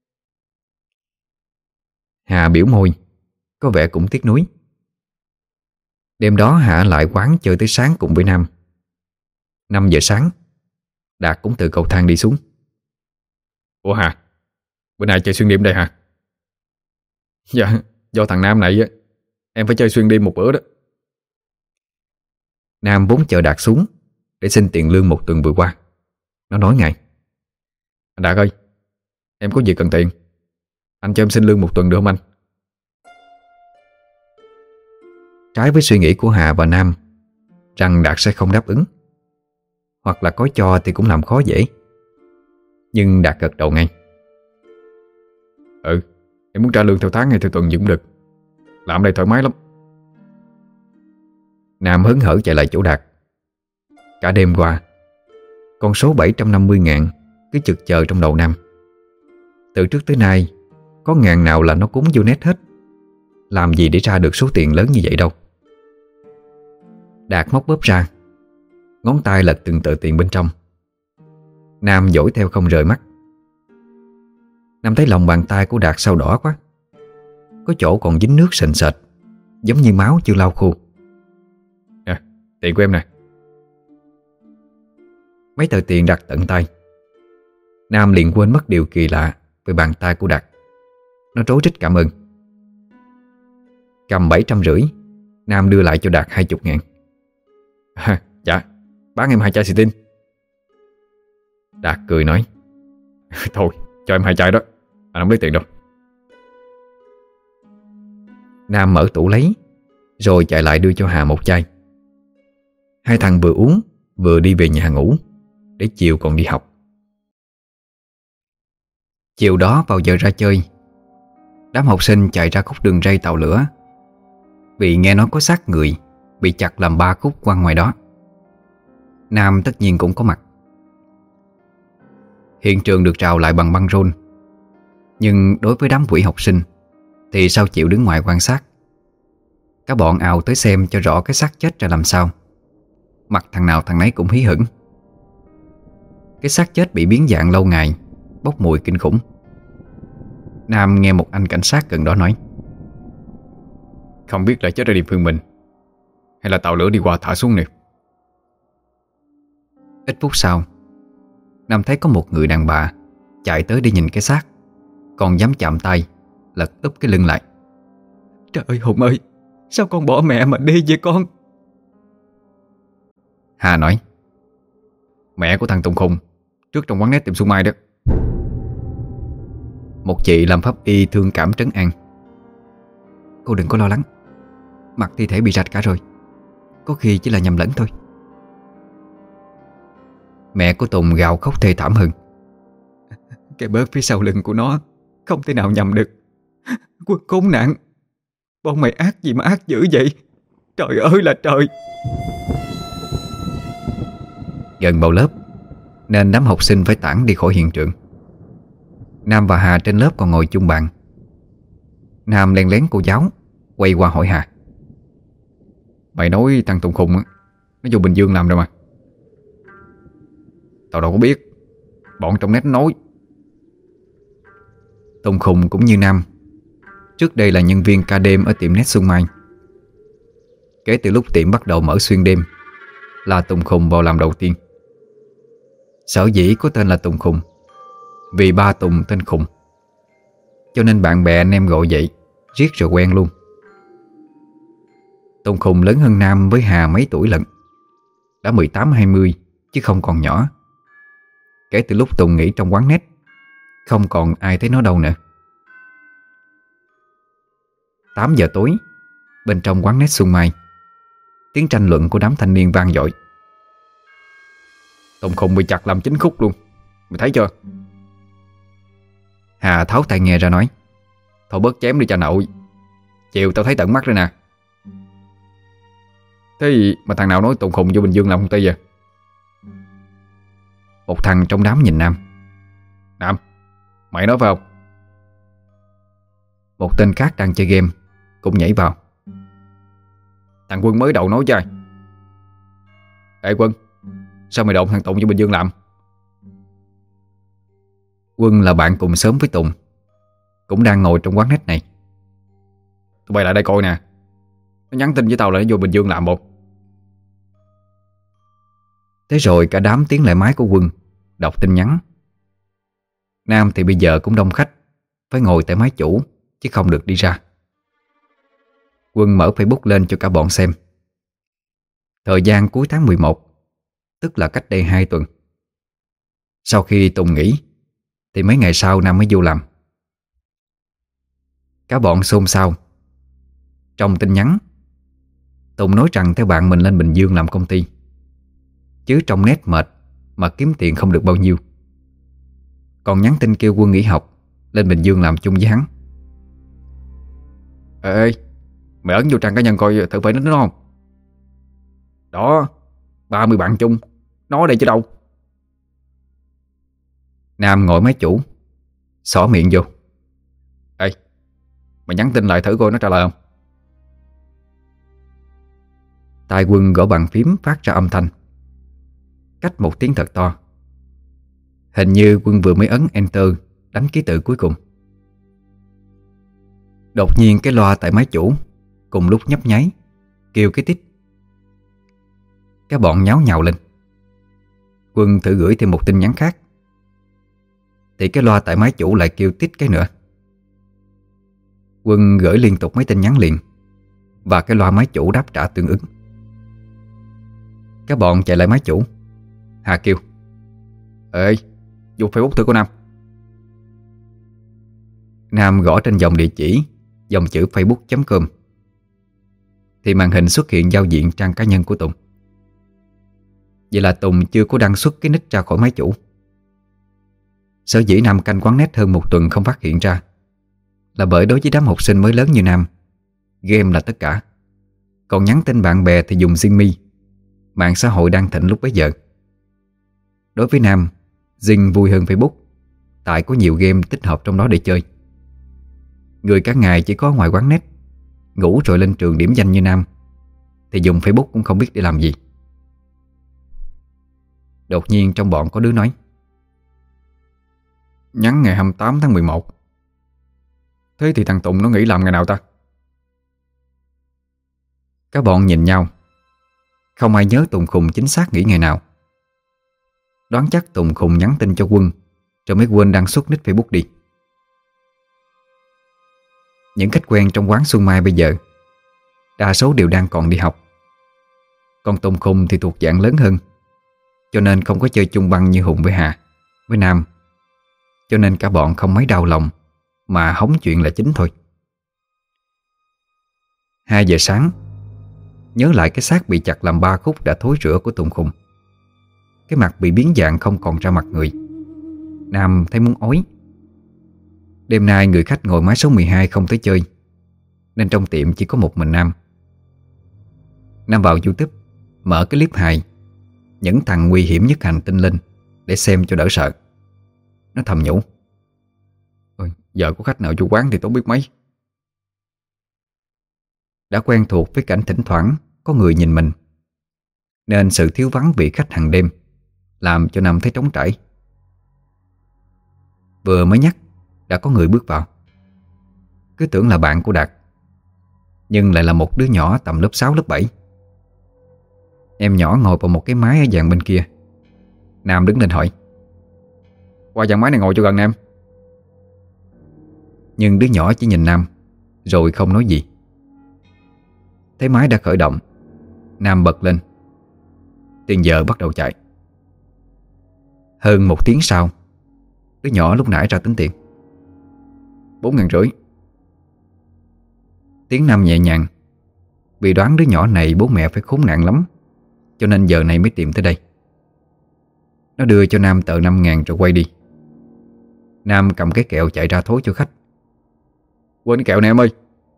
Hà biểu môi, có vẻ cũng tiếc nuối. Đêm đó Hà lại quán chơi tới sáng cùng với Nam. Năm giờ sáng, Đạt cũng từ cầu thang đi xuống. Ủa Hà, bữa nay chơi xuyên đêm đây hả? Dạ, do thằng Nam này á, em phải chơi xuyên đêm một bữa đó. Nam vốn chờ Đạt xuống để xin tiền lương một tuần vừa qua. Nó nói ngay: Anh Đạt ơi, em có việc cần tiền, anh cho em xin lương một tuần được không anh? Trái với suy nghĩ của Hà và Nam rằng Đạt sẽ không đáp ứng, hoặc là có cho thì cũng làm khó dễ. Nhưng Đạt gật đầu ngay: Ừ, em muốn trả lương theo tháng hay theo tuần gì cũng được, làm đây thoải mái lắm. Nam hớn hở chạy lại chỗ Đạt. Cả đêm qua, con số bảy trăm năm mươi ngàn cứ chực chờ trong đầu Nam. Từ trước tới nay, có ngàn nào là nó cúng vô nét hết. Làm gì để ra được số tiền lớn như vậy đâu. Đạt móc bóp ra, ngón tay lật từng tờ tiền bên trong. Nam dõi theo không rời mắt. Nam thấy lòng bàn tay của Đạt sao đỏ quá, có chỗ còn dính nước sền sệt, giống như máu chưa lau khô. À, tiền của em nè. Mấy tờ tiền đặt tận tay. Nam liền quên mất điều kỳ lạ về bàn tay của Đạt. Nó rối rít cảm ơn. Cầm bảy trăm rưỡi, Nam đưa lại cho Đạt hai chục ngàn. À, dạ, bán em hai chai xì tin. Đạt cười nói: Thôi, cho em hai chai đó, anh không lấy tiền đâu. Nam mở tủ lấy, rồi chạy lại đưa cho Hà một chai. Hai thằng vừa uống vừa đi về nhà ngủ, để chiều còn đi học. Chiều đó vào giờ ra chơi, Đám học sinh chạy ra khúc đường ray tàu lửa, vì nghe nói có xác người bị chặt làm ba khúc quăng ngoài đó. Nam tất nhiên cũng có mặt. Hiện trường được rào lại bằng băng rôn, nhưng đối với đám quỷ học sinh thì sao chịu đứng ngoài quan sát. Các bọn ào tới xem cho rõ cái xác chết ra làm sao. Mặt thằng nào thằng nấy cũng hí hửng. Cái xác chết bị biến dạng lâu ngày, bốc mùi kinh khủng. Nam nghe một anh cảnh sát gần đó nói: Không biết là chết ở địa phương mình hay là tàu lửa đi qua thả xuống nè. Ít phút sau, Nam thấy có một người đàn bà chạy tới đi nhìn cái xác, còn dám chạm tay, lật úp cái lưng lại. Trời ơi Hùng ơi, sao con bỏ mẹ mà đi vậy con? Hà nói: Mẹ của thằng Tùng Khùng trước trong quán net tiệm Xuân Mai đó. Một chị làm pháp y thương cảm trấn an: Cô đừng có lo lắng, mặt thi thể bị rạch cả rồi, có khi chỉ là nhầm lẫn thôi. Mẹ của Tùng gào khóc thê thảm hơn: Cái bớt phía sau lưng của nó không thể nào nhầm được. Quân khốn nạn, bọn mày ác gì mà ác dữ vậy? Trời ơi là trời. Gần vào lớp nên đám học sinh phải tản đi khỏi hiện trường. Nam và Hà trên lớp còn ngồi chung bàn. Nam len lén cô giáo, quay qua hỏi Hà: Mày nói thằng Tùng Khùng á, nó vô Bình Dương làm rồi mà. Tao đâu có biết, bọn trong net nói. Tùng Khùng cũng như Nam trước đây là nhân viên ca đêm ở tiệm net Xuân Mai. Kể từ lúc tiệm bắt đầu mở xuyên đêm là Tùng Khùng vào làm đầu tiên. Sở dĩ có tên là Tùng Khùng vì ba Tùng tên Khùng, cho nên bạn bè anh em gọi vậy, riết rồi quen luôn. Tùng Khùng lớn hơn Nam với Hà mấy tuổi lận, đã mười tám hai mươi chứ không còn nhỏ. Kể từ lúc Tùng nghỉ trong quán net, không còn ai thấy nó đâu nữa. Tám giờ tối, bên trong quán net Xuân Mai, tiếng tranh luận của đám thanh niên vang dội. Tùng Khùng bị chặt làm chín khúc luôn, mày thấy chưa? Hà tháo tai nghe ra nói: Thôi bớt chém đi cha nội, chiều tao thấy tận mắt rồi nè. Thế mà thằng nào nói Tùng Khùng vô Bình Dương làm công ty vậy? Một thằng trong đám nhìn Nam: Nam, mày nói phải không? Một tên khác đang chơi game cũng nhảy vào: Thằng Quân mới đầu nói cho ai? Ê Quân, sao mày độn thằng Tùng vô Bình Dương làm? Quân là bạn cùng xóm với Tùng, cũng đang ngồi trong quán net này. Tụi bay lại đây coi nè, nó nhắn tin với tao là nó vô Bình Dương làm một. Thế rồi cả đám tiến lại máy của Quân, đọc tin nhắn. Nam thì bây giờ cũng đông khách, phải ngồi tại máy chủ chứ không được đi ra. Quân mở Facebook lên cho cả bọn xem. Thời gian cuối tháng mười một, tức là cách đây hai tuần. Sau khi Tùng nghỉ thì mấy ngày sau Nam mới vô làm. Cả bọn xôn xao. Trong tin nhắn, Tùng nói rằng theo bạn mình lên Bình Dương làm công ty, chứ trong net mệt mà kiếm tiền không được bao nhiêu. Còn nhắn tin kêu Quân nghỉ học, lên Bình Dương làm chung với hắn. Ê, ê mày ấn vô trang cá nhân coi thử phải nó không? Đó, ba mươi bạn chung, nó đây chứ đâu. Nam ngồi máy chủ, xỏ miệng vô: Ê, mày nhắn tin lại thử coi nó trả lời không? Tai Quân gõ bàn phím phát ra âm thanh, cách một tiếng thật to. Hình như Quân vừa mới ấn Enter đánh ký tự cuối cùng. Đột nhiên cái loa tại máy chủ cùng lúc nhấp nháy, kêu cái tít. Các bọn nháo nhào lên. Quân thử gửi thêm một tin nhắn khác thì cái loa tại máy chủ lại kêu tít cái nữa. Quân gửi liên tục mấy tin nhắn liền, và cái loa máy chủ đáp trả tương ứng. Các bọn chạy lại máy chủ. Hà kêu: Ê, vô Facebook thử của Nam. Nam gõ trên dòng địa chỉ, dòng chữ facebook chấm com, thì màn hình xuất hiện giao diện trang cá nhân của Tùng. Vậy là Tùng chưa có đăng xuất cái nick ra khỏi máy chủ. Sở dĩ Nam canh quán net hơn một tuần không phát hiện ra là bởi đối với đám học sinh mới lớn như Nam, game là tất cả. Còn nhắn tin bạn bè thì dùng Zing mạng xã hội đang thịnh lúc bấy giờ. Đối với Nam, Zing vui hơn Facebook, tại có nhiều game tích hợp trong đó để chơi. Người cả ngày chỉ có ngoài quán net, ngủ rồi lên trường điểm danh như Nam, thì dùng Facebook cũng không biết để làm gì. Đột nhiên trong bọn có đứa nói: Nhắn ngày hai mươi tám tháng mười một. Thế thì thằng Tùng nó nghỉ làm ngày nào ta? Các bọn nhìn nhau, không ai nhớ Tùng Khùng chính xác nghỉ ngày nào. Đoán chắc Tùng Khùng nhắn tin cho Quân, rồi mới quên đăng xuất nick Facebook đi. Những khách quen trong quán Xuân Mai bây giờ đa số đều đang còn đi học. Còn Tùng Khùng thì thuộc dạng lớn hơn, cho nên không có chơi chung băng như Hùng với Hà, với Nam. Cho nên cả bọn không mấy đau lòng, mà hóng chuyện là chính thôi. Hai giờ sáng, nhớ lại cái xác bị chặt làm ba khúc đã thối rữa của Tùng Khùng. Cái mặt bị biến dạng không còn ra mặt người. Nam thấy muốn ói. Đêm nay người khách ngồi mái số mười hai không tới chơi, nên trong tiệm chỉ có một mình Nam. Nam vào YouTube, mở cái clip hài những thằng nguy hiểm nhất hành tinh lên để xem cho đỡ sợ. Nó thầm nhủ: Ôi, giờ có khách nào vô quán thì tôi biết mấy. Đã quen thuộc với cảnh thỉnh thoảng có người nhìn mình, nên sự thiếu vắng vị khách hàng đêm làm cho Nam thấy trống trải. Vừa mới nhắc đã có người bước vào. Cứ tưởng là bạn của Đạt, nhưng lại là một đứa nhỏ tầm lớp sáu lớp bảy. Em nhỏ ngồi vào một cái mái ở dàn bên kia. Nam đứng lên hỏi: Qua dàn mái này ngồi cho gần em. Nhưng đứa nhỏ chỉ nhìn Nam rồi không nói gì. Thấy máy đã khởi động, Nam bật lên. Tiền giờ bắt đầu chạy. Hơn một tiếng sau, đứa nhỏ lúc nãy ra tính tiền: Bốn ngàn rưỡi. Tiếng Nam nhẹ nhàng, vì đoán đứa nhỏ này bố mẹ phải khốn nạn lắm, cho nên giờ này mới tìm tới đây. Nó đưa cho Nam tờ năm ngàn rồi quay đi. Nam cầm cái kẹo chạy ra thối cho khách: Quên cái kẹo nè em ơi.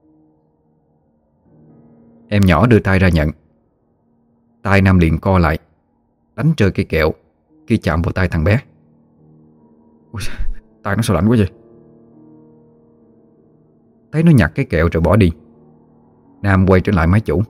Em nhỏ đưa tay ra nhận. Tay Nam liền co lại, đánh rơi cây kẹo khi chạm vào tay thằng bé. Ui, tay nó sao lạnh quá vậy? Thấy nó nhặt cái kẹo rồi bỏ đi, Nam quay trở lại máy chủ.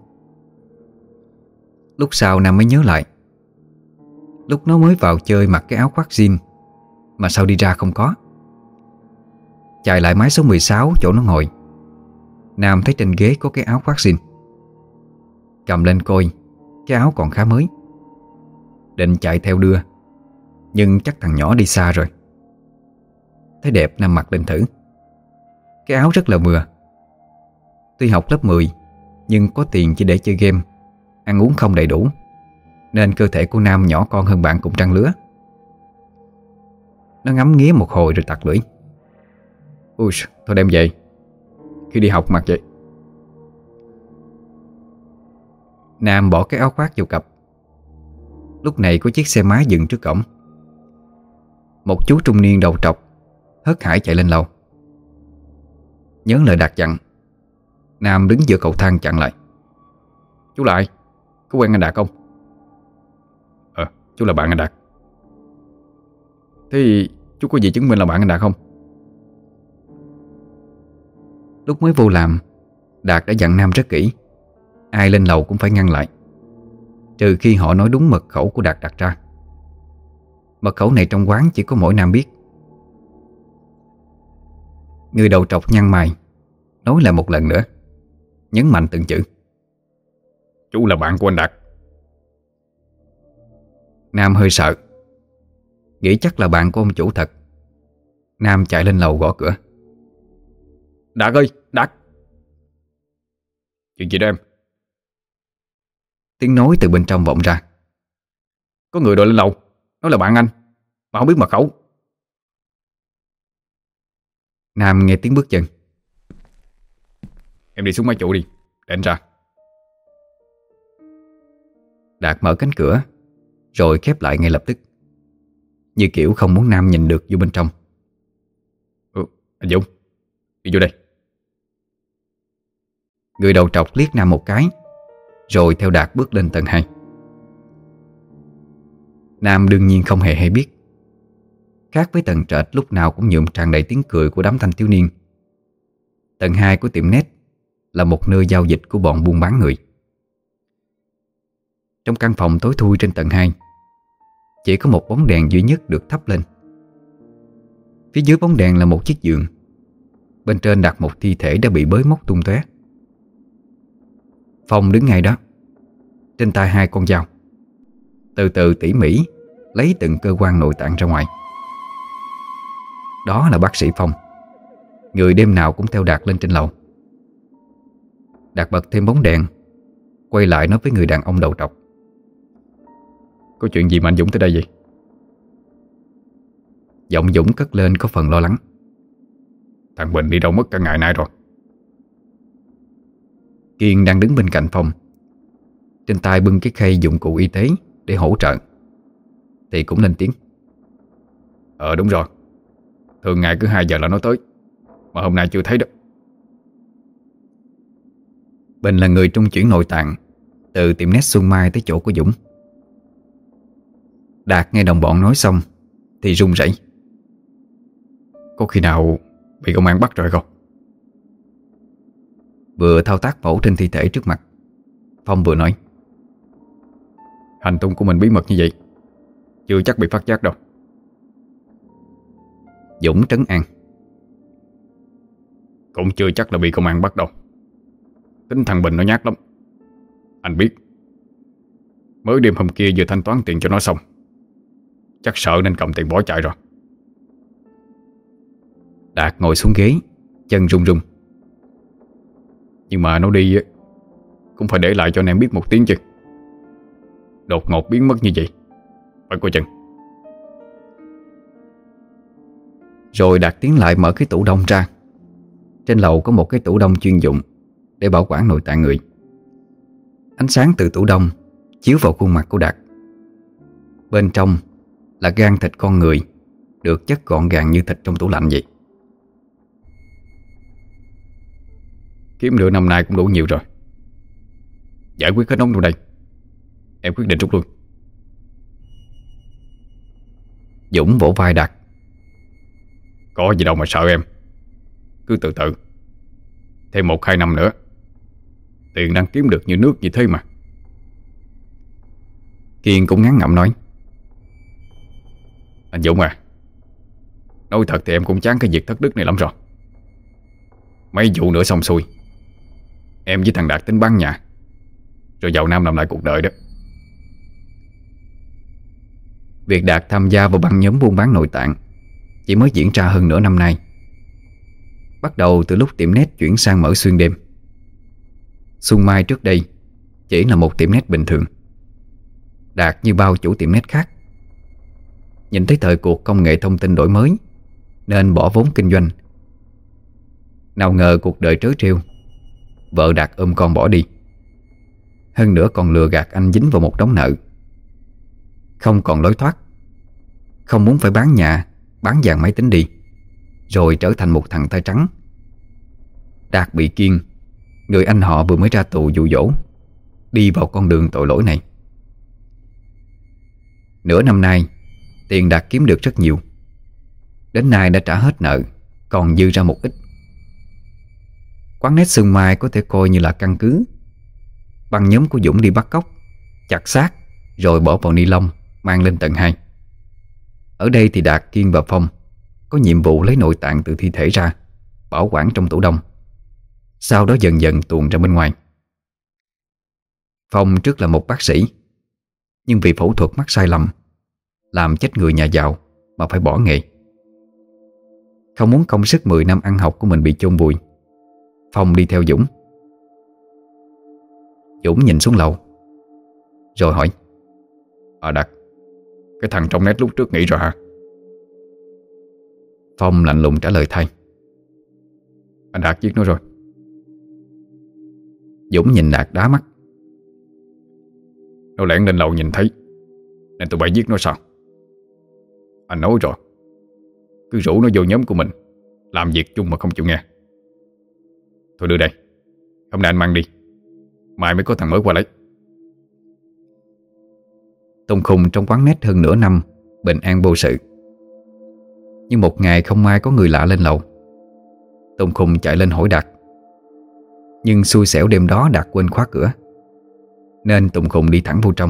Lúc sau Nam mới nhớ lại, lúc nó mới vào chơi mặc cái áo khoác jean, mà sao đi ra không có. Chạy lại máy số mười sáu chỗ nó ngồi, Nam thấy trên ghế có cái áo khoác jean. Cầm lên coi, cái áo còn khá mới. Định chạy theo đưa, nhưng chắc thằng nhỏ đi xa rồi. Thấy đẹp Nam mặc lên thử. Cái áo rất là vừa. Tuy học lớp mười, nhưng có tiền chỉ để chơi game, ăn uống không đầy đủ, nên cơ thể của Nam nhỏ con hơn bạn cùng trang lứa. Nó ngắm nghía một hồi rồi tặc lưỡi: Ui, thôi đem về, khi đi học mặc vậy. Nam bỏ cái áo khoác vào cặp. Lúc này có chiếc xe máy dừng trước cổng. Một chú trung niên đầu trọc hớt hải chạy lên lầu. Nhớ lời Đạt dặn, Nam đứng giữa cầu thang chặn lại: Chú lại, có quen anh Đạt không? Ờ, chú là bạn anh Đạt. Thế chú có gì chứng minh là bạn anh Đạt không? Lúc mới vô làm, Đạt đã dặn Nam rất kỹ, ai lên lầu cũng phải ngăn lại, trừ khi họ nói đúng mật khẩu của Đạt đặt ra. Mật khẩu này trong quán chỉ có mỗi Nam biết. Người đầu trọc nhăn mày, nói lại một lần nữa, nhấn mạnh từng chữ: Chú là bạn của anh Đạt. Nam hơi sợ, nghĩ chắc là bạn của ông chủ thật. Nam chạy lên lầu gõ cửa: Đạt ơi, Đạt. Chuyện gì đó em? Tiếng nói từ bên trong vọng ra: Có người đòi lên lầu, nói là bạn anh, mà không biết mật khẩu. Nam nghe tiếng bước chân: Em đi xuống máy chủ đi, để anh ra. Đạt mở cánh cửa rồi khép lại ngay lập tức, như kiểu không muốn Nam nhìn được vô bên trong. Ừ, anh Dũng, Đi vô đây. Người đầu trọc liếc Nam một cái, rồi theo Đạt bước lên tầng hai. Nam đương nhiên không hề hay biết. Khác với tầng trệt lúc nào cũng nhuộm tràn đầy tiếng cười của đám thanh thiếu niên, tầng hai của tiệm net là một nơi giao dịch của bọn buôn bán người. Trong căn phòng tối thui trên tầng hai, chỉ có một bóng đèn duy nhất được thắp lên. Phía dưới bóng đèn là một chiếc giường, bên trên đặt một thi thể đã bị bới móc tung tóe. Phong đứng ngay đó, trên tay hai con dao, từ từ tỉ mỉ lấy từng cơ quan nội tạng ra ngoài. Đó là bác sĩ Phong, người đêm nào cũng theo Đạt lên trên lầu. Đạt bật thêm bóng đèn, quay lại nói với người đàn ông đầu trọc: Có chuyện gì mà anh Dũng tới đây vậy? Giọng Dũng cất lên có phần lo lắng: Thằng Bình đi đâu mất cả ngày nay rồi. Kiên đang đứng bên cạnh Phong, trên tay bưng cái khay dụng cụ y tế để hỗ trợ, thì cũng lên tiếng: Ờ đúng rồi, thường ngày cứ hai giờ là nó tới, mà hôm nay chưa thấy đó. Bình là người trung chuyển nội tạng từ tiệm nét Xuân Mai tới chỗ của Dũng. Đạt nghe đồng bọn nói xong thì run rẩy: Có khi nào bị công an bắt rồi không? Vừa thao tác mổ trên thi thể trước mặt, Phong vừa nói: Hành tung của mình bí mật như vậy, chưa chắc bị phát giác đâu. Dũng trấn an: Cũng chưa chắc là bị công an bắt đâu. Tính thằng Bình nó nhát lắm. Anh biết, mới đêm hôm kia vừa thanh toán tiền cho nó xong, chắc sợ nên cầm tiền bỏ chạy rồi. Đạt ngồi xuống ghế, chân run run: Nhưng mà nó đi cũng phải để lại cho anh em biết một tiếng chứ. Đột ngột biến mất như vậy, phải coi chừng. Rồi Đạt tiến lại mở cái tủ đông ra. Trên lầu có một cái tủ đông chuyên dụng để bảo quản nội tạng người. Ánh sáng từ tủ đông chiếu vào khuôn mặt của Đạt. Bên trong là gan thịt con người được chất gọn gàng như thịt trong tủ lạnh vậy. Kiếm nửa năm nay cũng đủ nhiều rồi. Giải quyết hết nóng trong đây, em quyết định rút lui. Dũng vỗ vai Đạt: Có gì đâu mà sợ em. Cứ từ từ, thêm một hai năm nữa, tiền đang kiếm được như nước như thế mà. Kiên cũng ngán ngẩm nói: Anh Dũng à, nói thật thì em cũng chán cái việc thất đức này lắm rồi. Mấy vụ nữa xong xuôi, em với thằng Đạt tính bán nhà, rồi vào Nam làm lại cuộc đời đó. Việc Đạt tham gia vào băng nhóm buôn bán nội tạng chỉ mới diễn ra hơn nửa năm nay. Bắt đầu từ lúc tiệm net chuyển sang mở xuyên đêm. Xuân Mai trước đây chỉ là một tiệm net bình thường. Đạt như bao chủ tiệm net khác, nhìn thấy thời cuộc công nghệ thông tin đổi mới nên bỏ vốn kinh doanh. Nào ngờ cuộc đời trớ trêu, vợ Đạt ôm con bỏ đi. Hơn nữa còn lừa gạt anh dính vào một đống nợ. Không còn lối thoát, không muốn phải bán nhà, bán vàng máy tính đi, rồi trở thành một thằng tay trắng. Đạt bị Kiên, người anh họ vừa mới ra tù dụ dỗ, đi vào con đường tội lỗi này. Nửa năm nay, tiền Đạt kiếm được rất nhiều. Đến nay đã trả hết nợ, còn dư ra một ít. Quán nét Xuân Mai có thể coi như là căn cứ. Băng nhóm của Dũng đi bắt cóc, chặt xác, rồi bỏ vào ni lông mang lên tầng hai. Ở đây thì Đạt, Kiên và Phong có nhiệm vụ lấy nội tạng từ thi thể ra, bảo quản trong tủ đông, sau đó dần dần tuồn ra bên ngoài. Phong trước là một bác sĩ, nhưng vì phẫu thuật mắc sai lầm làm chết người nhà giàu mà phải bỏ nghề. Không muốn công sức mười năm ăn học của mình bị chôn vùi, Phong đi theo Dũng. Dũng nhìn xuống lầu rồi hỏi: À Đạt, cái thằng trong nét lúc trước nghỉ rồi hả? Phong lạnh lùng trả lời thay: Anh Đạt giết nó rồi. Dũng nhìn Đạt đá mắt: Nó lẻn lên lầu nhìn thấy nên tụi bay giết nó sao? Anh nói rồi, cứ rủ nó vô nhóm của mình làm việc chung mà không chịu nghe. Thôi đưa đây, hôm nay anh mang đi, mai mới có thằng mới qua lấy. Tùng Khùng trong quán nét hơn nửa năm bình an vô sự. Nhưng một ngày không may có người lạ lên lầu. Tùng Khùng chạy lên hỏi Đạt. Nhưng xui xẻo đêm đó Đạt quên khóa cửa, nên Tùng Khùng đi thẳng vô trong.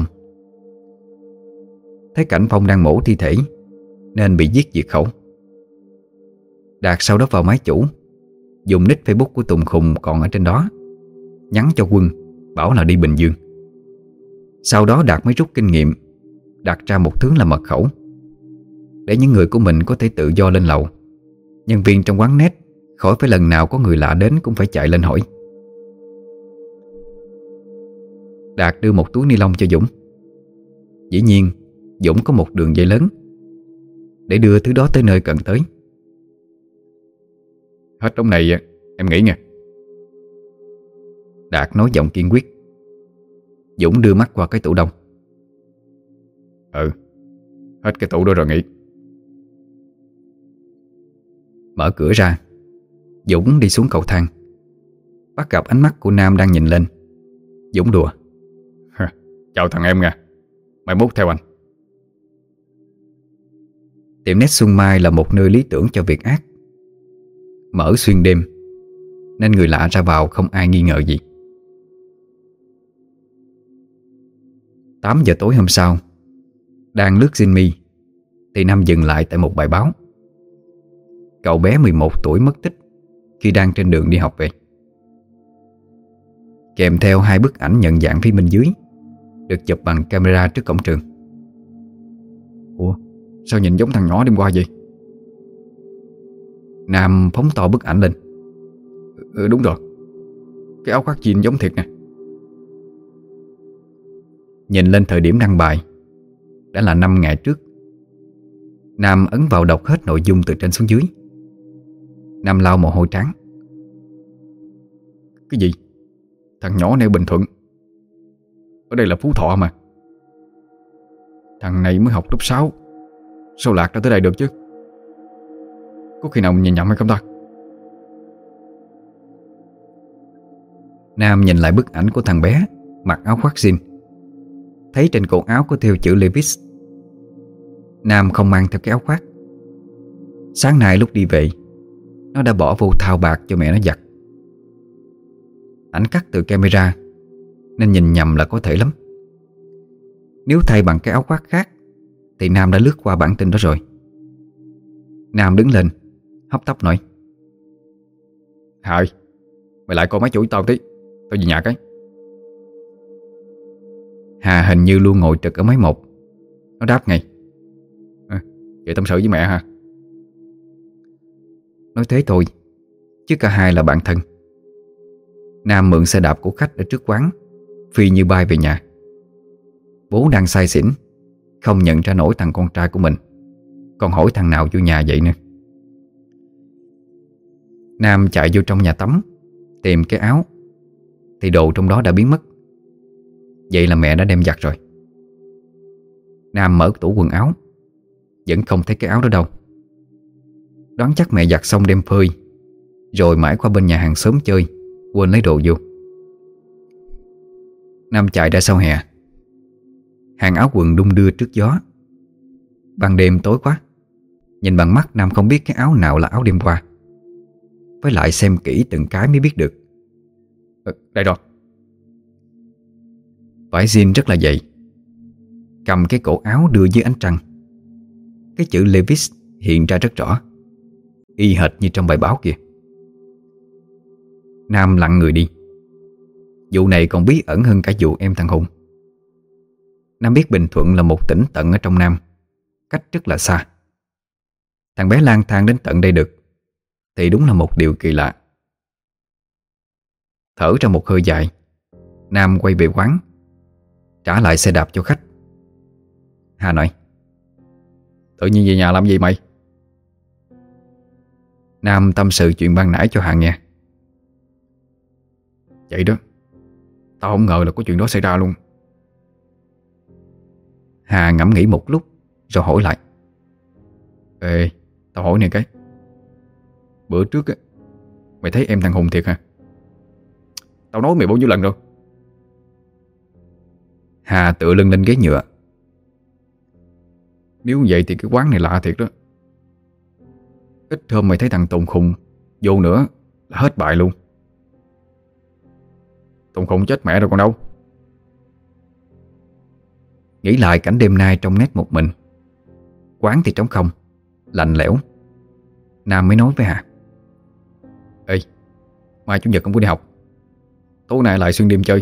Thấy cảnh Phong đang mổ thi thể nên bị giết diệt khẩu. Đạt sau đó vào máy chủ, dùng nick Facebook của Tùng Khùng còn ở trên đó, nhắn cho Quân bảo là đi Bình Dương. Sau đó Đạt mới rút kinh nghiệm, đặt ra một thứ là mật khẩu, để những người của mình có thể tự do lên lầu. Nhân viên trong quán net khỏi phải lần nào có người lạ đến cũng phải chạy lên hỏi. Đạt đưa một túi ni lông cho Dũng. Dĩ nhiên Dũng có một đường dây lớn để đưa thứ đó tới nơi cần tới. Hết trong này em nghĩ nha. Đạt nói giọng kiên quyết. Dũng đưa mắt qua cái tủ đông. Ừ, hết cái tủ đó rồi nghĩ. Mở cửa ra, Dũng đi xuống cầu thang, bắt gặp ánh mắt của Nam đang nhìn lên. Dũng đùa. Chào thằng em nha, mai mốt theo anh. Tiệm nét Xuân Mai là một nơi lý tưởng cho việc ác. Mở xuyên đêm nên người lạ ra vào không ai nghi ngờ gì. Tám giờ tối hôm sau, đang lướt Zing thì Nam dừng lại tại một bài báo. Cậu bé mười một tuổi mất tích khi đang trên đường đi học về, kèm theo hai bức ảnh nhận dạng phía bên dưới, được chụp bằng camera trước cổng trường. Ủa, sao nhìn giống thằng nhỏ đêm qua vậy? Nam phóng to bức ảnh lên. Ừ, đúng rồi, cái áo khoác jean giống thiệt nè. Nhìn lên thời điểm đăng bài, đã là năm ngày trước. Nam ấn vào đọc hết nội dung từ trên xuống dưới. Nam lau mồ hôi trán. Cái gì? Thằng nhỏ này Bình Thuận, ở đây là Phú Thọ mà. Thằng này mới học lớp sáu, sao lạc ra tới đây được chứ? Có khi nào mình nhìn nhầm hay không ta? Nam nhìn lại bức ảnh của thằng bé mặc áo khoác jean, thấy trên cổ áo có thêu chữ Levi's. Nam không mang theo cái áo khoác. Sáng nay lúc đi về, nó đã bỏ vô thao bạc cho mẹ nó giặt. Ảnh cắt từ camera nên nhìn nhầm là có thể lắm. Nếu thay bằng cái áo khoác khác thì Nam đã lướt qua bản tin đó rồi. Nam đứng lên, hấp tấp nói. Hải, mày lại coi máy chủ tao tí, tao về nhà cái. Hà hình như luôn ngồi trực ở máy một. Nó đáp ngay. À, vậy tâm sự với mẹ hả? Nói thế thôi, chứ cả hai là bạn thân. Nam mượn xe đạp của khách ở trước quán, phi như bay về nhà. Bố đang say xỉn, không nhận ra nổi thằng con trai của mình, còn hỏi thằng nào vô nhà vậy nữa. Nam chạy vô trong nhà tắm tìm cái áo, thì đồ trong đó đã biến mất. Vậy là mẹ đã đem giặt rồi. Nam mở tủ quần áo, vẫn không thấy cái áo đó đâu. Đoán chắc mẹ giặt xong đem phơi, rồi mãi qua bên nhà hàng xóm chơi, quên lấy đồ vô. Nam chạy ra sau hè. Hàng áo quần đung đưa trước gió. Ban đêm tối quá, nhìn bằng mắt Nam không biết cái áo nào là áo đêm qua. Với lại xem kỹ từng cái mới biết được. Ừ, đây rồi. Vải jean rất là dày, cầm cái cổ áo đưa dưới ánh trăng. Cái chữ Levi's hiện ra rất rõ, y hệt như trong bài báo kìa. Nam lặng người đi. Vụ này còn bí ẩn hơn cả vụ em thằng Hùng. Nam biết Bình Thuận là một tỉnh tận ở trong Nam, cách rất là xa. Thằng bé lang thang đến tận đây được thì đúng là một điều kỳ lạ. Thở ra một hơi dài, Nam quay về quán, trả lại xe đạp cho khách. Hà nói. Tự nhiên về nhà làm gì mày? Nam tâm sự chuyện ban nãy cho Hà nghe. Vậy đó, tao không ngờ là có chuyện đó xảy ra luôn. Hà ngẫm nghĩ một lúc rồi hỏi lại. Ê, tao hỏi này cái, bữa trước á, mày thấy em thằng Hùng thiệt hả? Tao nói mày bao nhiêu lần rồi. Hà tựa lưng lên ghế nhựa. Nếu vậy thì cái quán này lạ thiệt đó. Ít hôm mày thấy thằng Tùng khùng vô nữa là hết bài luôn. Tùng khùng chết mẹ rồi còn đâu. Nghĩ lại cảnh đêm nay trong nét một mình, quán thì trống không, lạnh lẽo, Nam mới nói với Hà: Ê, mai chủ nhật không có đi học, tối nay lại xuyên đêm chơi.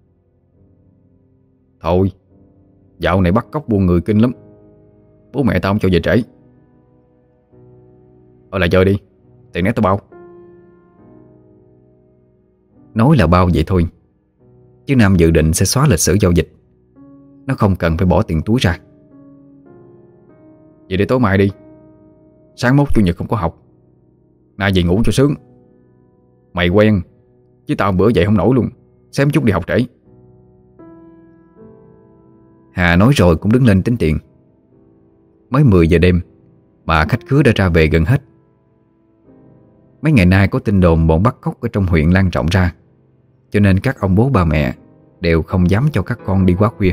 Thôi, dạo này bắt cóc buôn người kinh lắm, bố mẹ tao không cho về trễ. Ở lại chơi đi, tiền nét tao bao. Nói là bao vậy thôi, chứ Nam dự định sẽ xóa lịch sử giao dịch. Nó không cần phải bỏ tiền túi ra. Vậy để tối mai đi, sáng mốt chủ nhật không có học, nay về ngủ cho sướng. Mày quen, chứ tao bữa dậy không nổi luôn, xém chút đi học trễ. Hà nói rồi cũng đứng lên tính tiền. Mới mười giờ đêm mà khách khứa đã ra về gần hết. Mấy ngày nay có tin đồn bọn bắt cóc ở trong huyện lan rộng ra, cho nên các ông bố bà mẹ đều không dám cho các con đi quá khuya.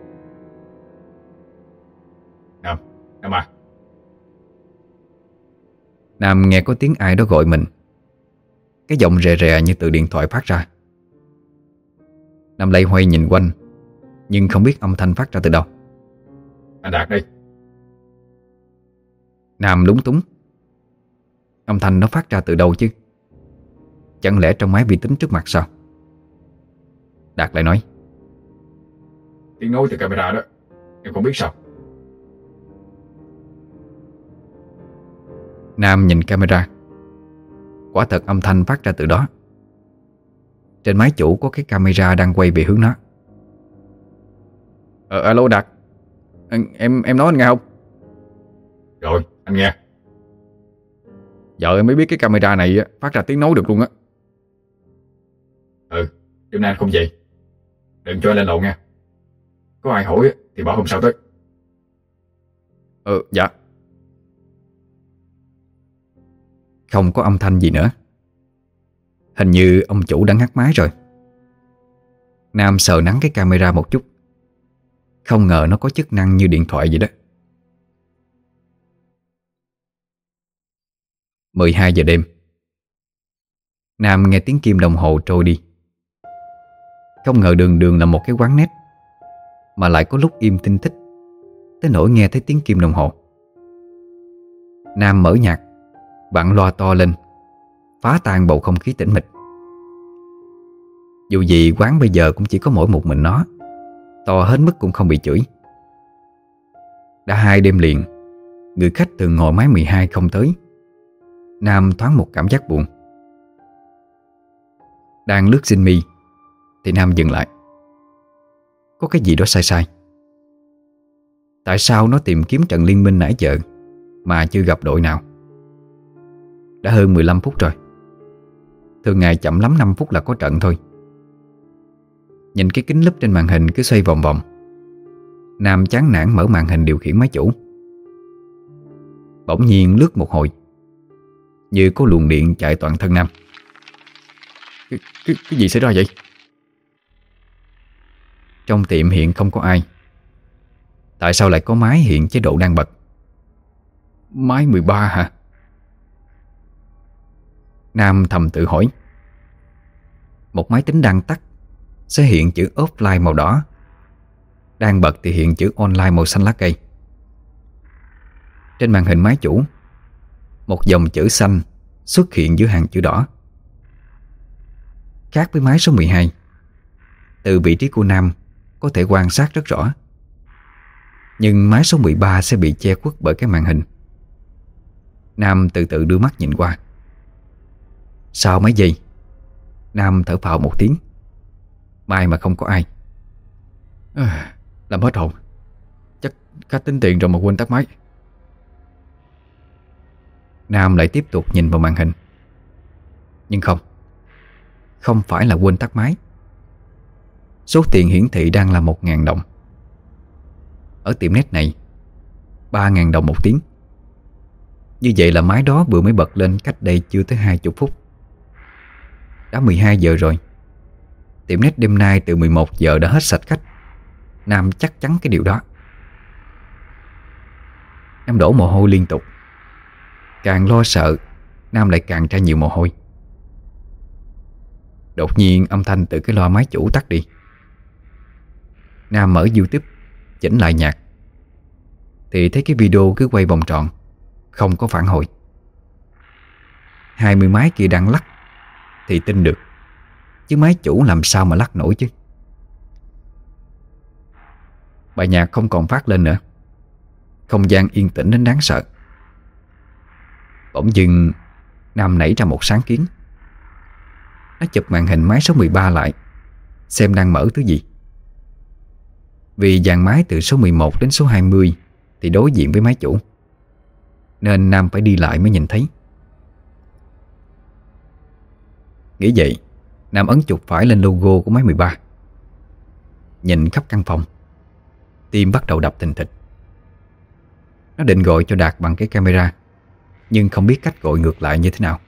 Nam, Nam à. Nam nghe có tiếng ai đó gọi mình. Cái giọng rè rè như từ điện thoại phát ra. Nam lay hoay nhìn quanh, nhưng không biết âm thanh phát ra từ đâu. Anh Đạt đây. Nam lúng túng. Âm thanh nó phát ra từ đâu chứ? Chẳng lẽ trong máy vi tính trước mặt sao? Đạt lại nói: Tiếng nói từ camera đó, em không biết sao. Nam nhìn camera. Quả thật âm thanh phát ra từ đó. Trên máy chủ có cái camera đang quay về hướng nó. Ờ, alo Đạt, anh, em em nói anh nghe không? Rồi, anh nghe. Giờ em mới biết cái camera này phát ra tiếng nói được luôn á. Ừ, đêm nay anh không về, đừng cho anh lên lầu nha. Có ai hỏi thì bảo hôm sau tới. Ừ, dạ. Không có âm thanh gì nữa. Hình như ông chủ đã ngắt máy rồi. Nam sờ nắn cái camera một chút. Không ngờ nó có chức năng như điện thoại vậy đó. mười hai giờ đêm. Nam nghe tiếng kim đồng hồ trôi đi. Không ngờ đường đường là một cái quán net mà lại có lúc im tinh thích, tới nỗi nghe thấy tiếng kim đồng hồ. Nam mở nhạc, vặn loa to lên, phá tan bầu không khí tĩnh mịch. Dù gì quán bây giờ cũng chỉ có mỗi một mình nó, to hết mức cũng không bị chửi. Đã hai đêm liền, người khách từ ngồi mái mười hai không tới. Nam thoáng một cảm giác buồn. Đang lướt xin mi thì Nam dừng lại. Có cái gì đó sai sai. Tại sao nó tìm kiếm trận liên minh nãy giờ mà chưa gặp đội nào? Đã hơn mười lăm phút rồi. Thường ngày chậm lắm năm phút là có trận thôi. Nhìn cái kính lúp trên màn hình cứ xoay vòng vòng, Nam chán nản mở màn hình điều khiển máy chủ. Bỗng nhiên lướt một hồi, như có luồng điện chạy toàn thân Nam. Cái, cái, cái gì xảy ra vậy? Trong tiệm hiện không có ai. Tại sao lại có máy hiện chế độ đang bật? Máy mười ba hả? Nam thầm tự hỏi. Một máy tính đang tắt sẽ hiện chữ offline màu đỏ, đang bật thì hiện chữ online màu xanh lá cây. Trên màn hình máy chủ, một dòng chữ xanh xuất hiện giữa hàng chữ đỏ. Khác với máy số mười hai, từ vị trí của Nam có thể quan sát rất rõ, nhưng máy số mười ba sẽ bị che khuất bởi cái màn hình. Nam từ từ đưa mắt nhìn qua. Sau mấy giây, Nam thở phào một tiếng. May mà không có ai. À, làm hết hồn. Chắc khách tính tiền rồi mà quên tắt máy. Nam lại tiếp tục nhìn vào màn hình. Nhưng không, không phải là quên tắt máy. Số tiền hiển thị đang là một ngàn đồng. Ở tiệm net này, ba ngàn đồng một tiếng. Như vậy là máy đó vừa mới bật lên cách đây chưa tới hai chục phút. Đã mười hai giờ rồi, Tiệm nét đêm nay từ mười một giờ đã hết sạch khách. Nam chắc chắn cái điều đó. Nam đổ mồ hôi liên tục. Càng lo sợ, Nam lại càng ra nhiều mồ hôi. Đột nhiên âm thanh từ cái loa máy chủ tắt đi. Nam mở YouTube chỉnh lại nhạc thì thấy cái video cứ quay vòng tròn, không có phản hồi. Hai mươi máy kia đang lắc thì tin được, chứ máy chủ làm sao mà lắc nổi chứ. Bài nhạc không còn phát lên nữa. Không gian yên tĩnh đến đáng sợ. Bỗng dưng Nam nảy ra một sáng kiến. Nó chụp màn hình máy số mười ba lại, xem đang mở thứ gì. Vì dàn máy từ số mười một đến số hai mươi thì đối diện với máy chủ, nên Nam phải đi lại mới nhìn thấy. Nghĩ vậy, Nam ấn chuột phải lên logo của máy mười ba. Nhìn khắp căn phòng, tim bắt đầu đập thình thịch. Nó định gọi cho Đạt bằng cái camera, nhưng không biết cách gọi ngược lại như thế nào.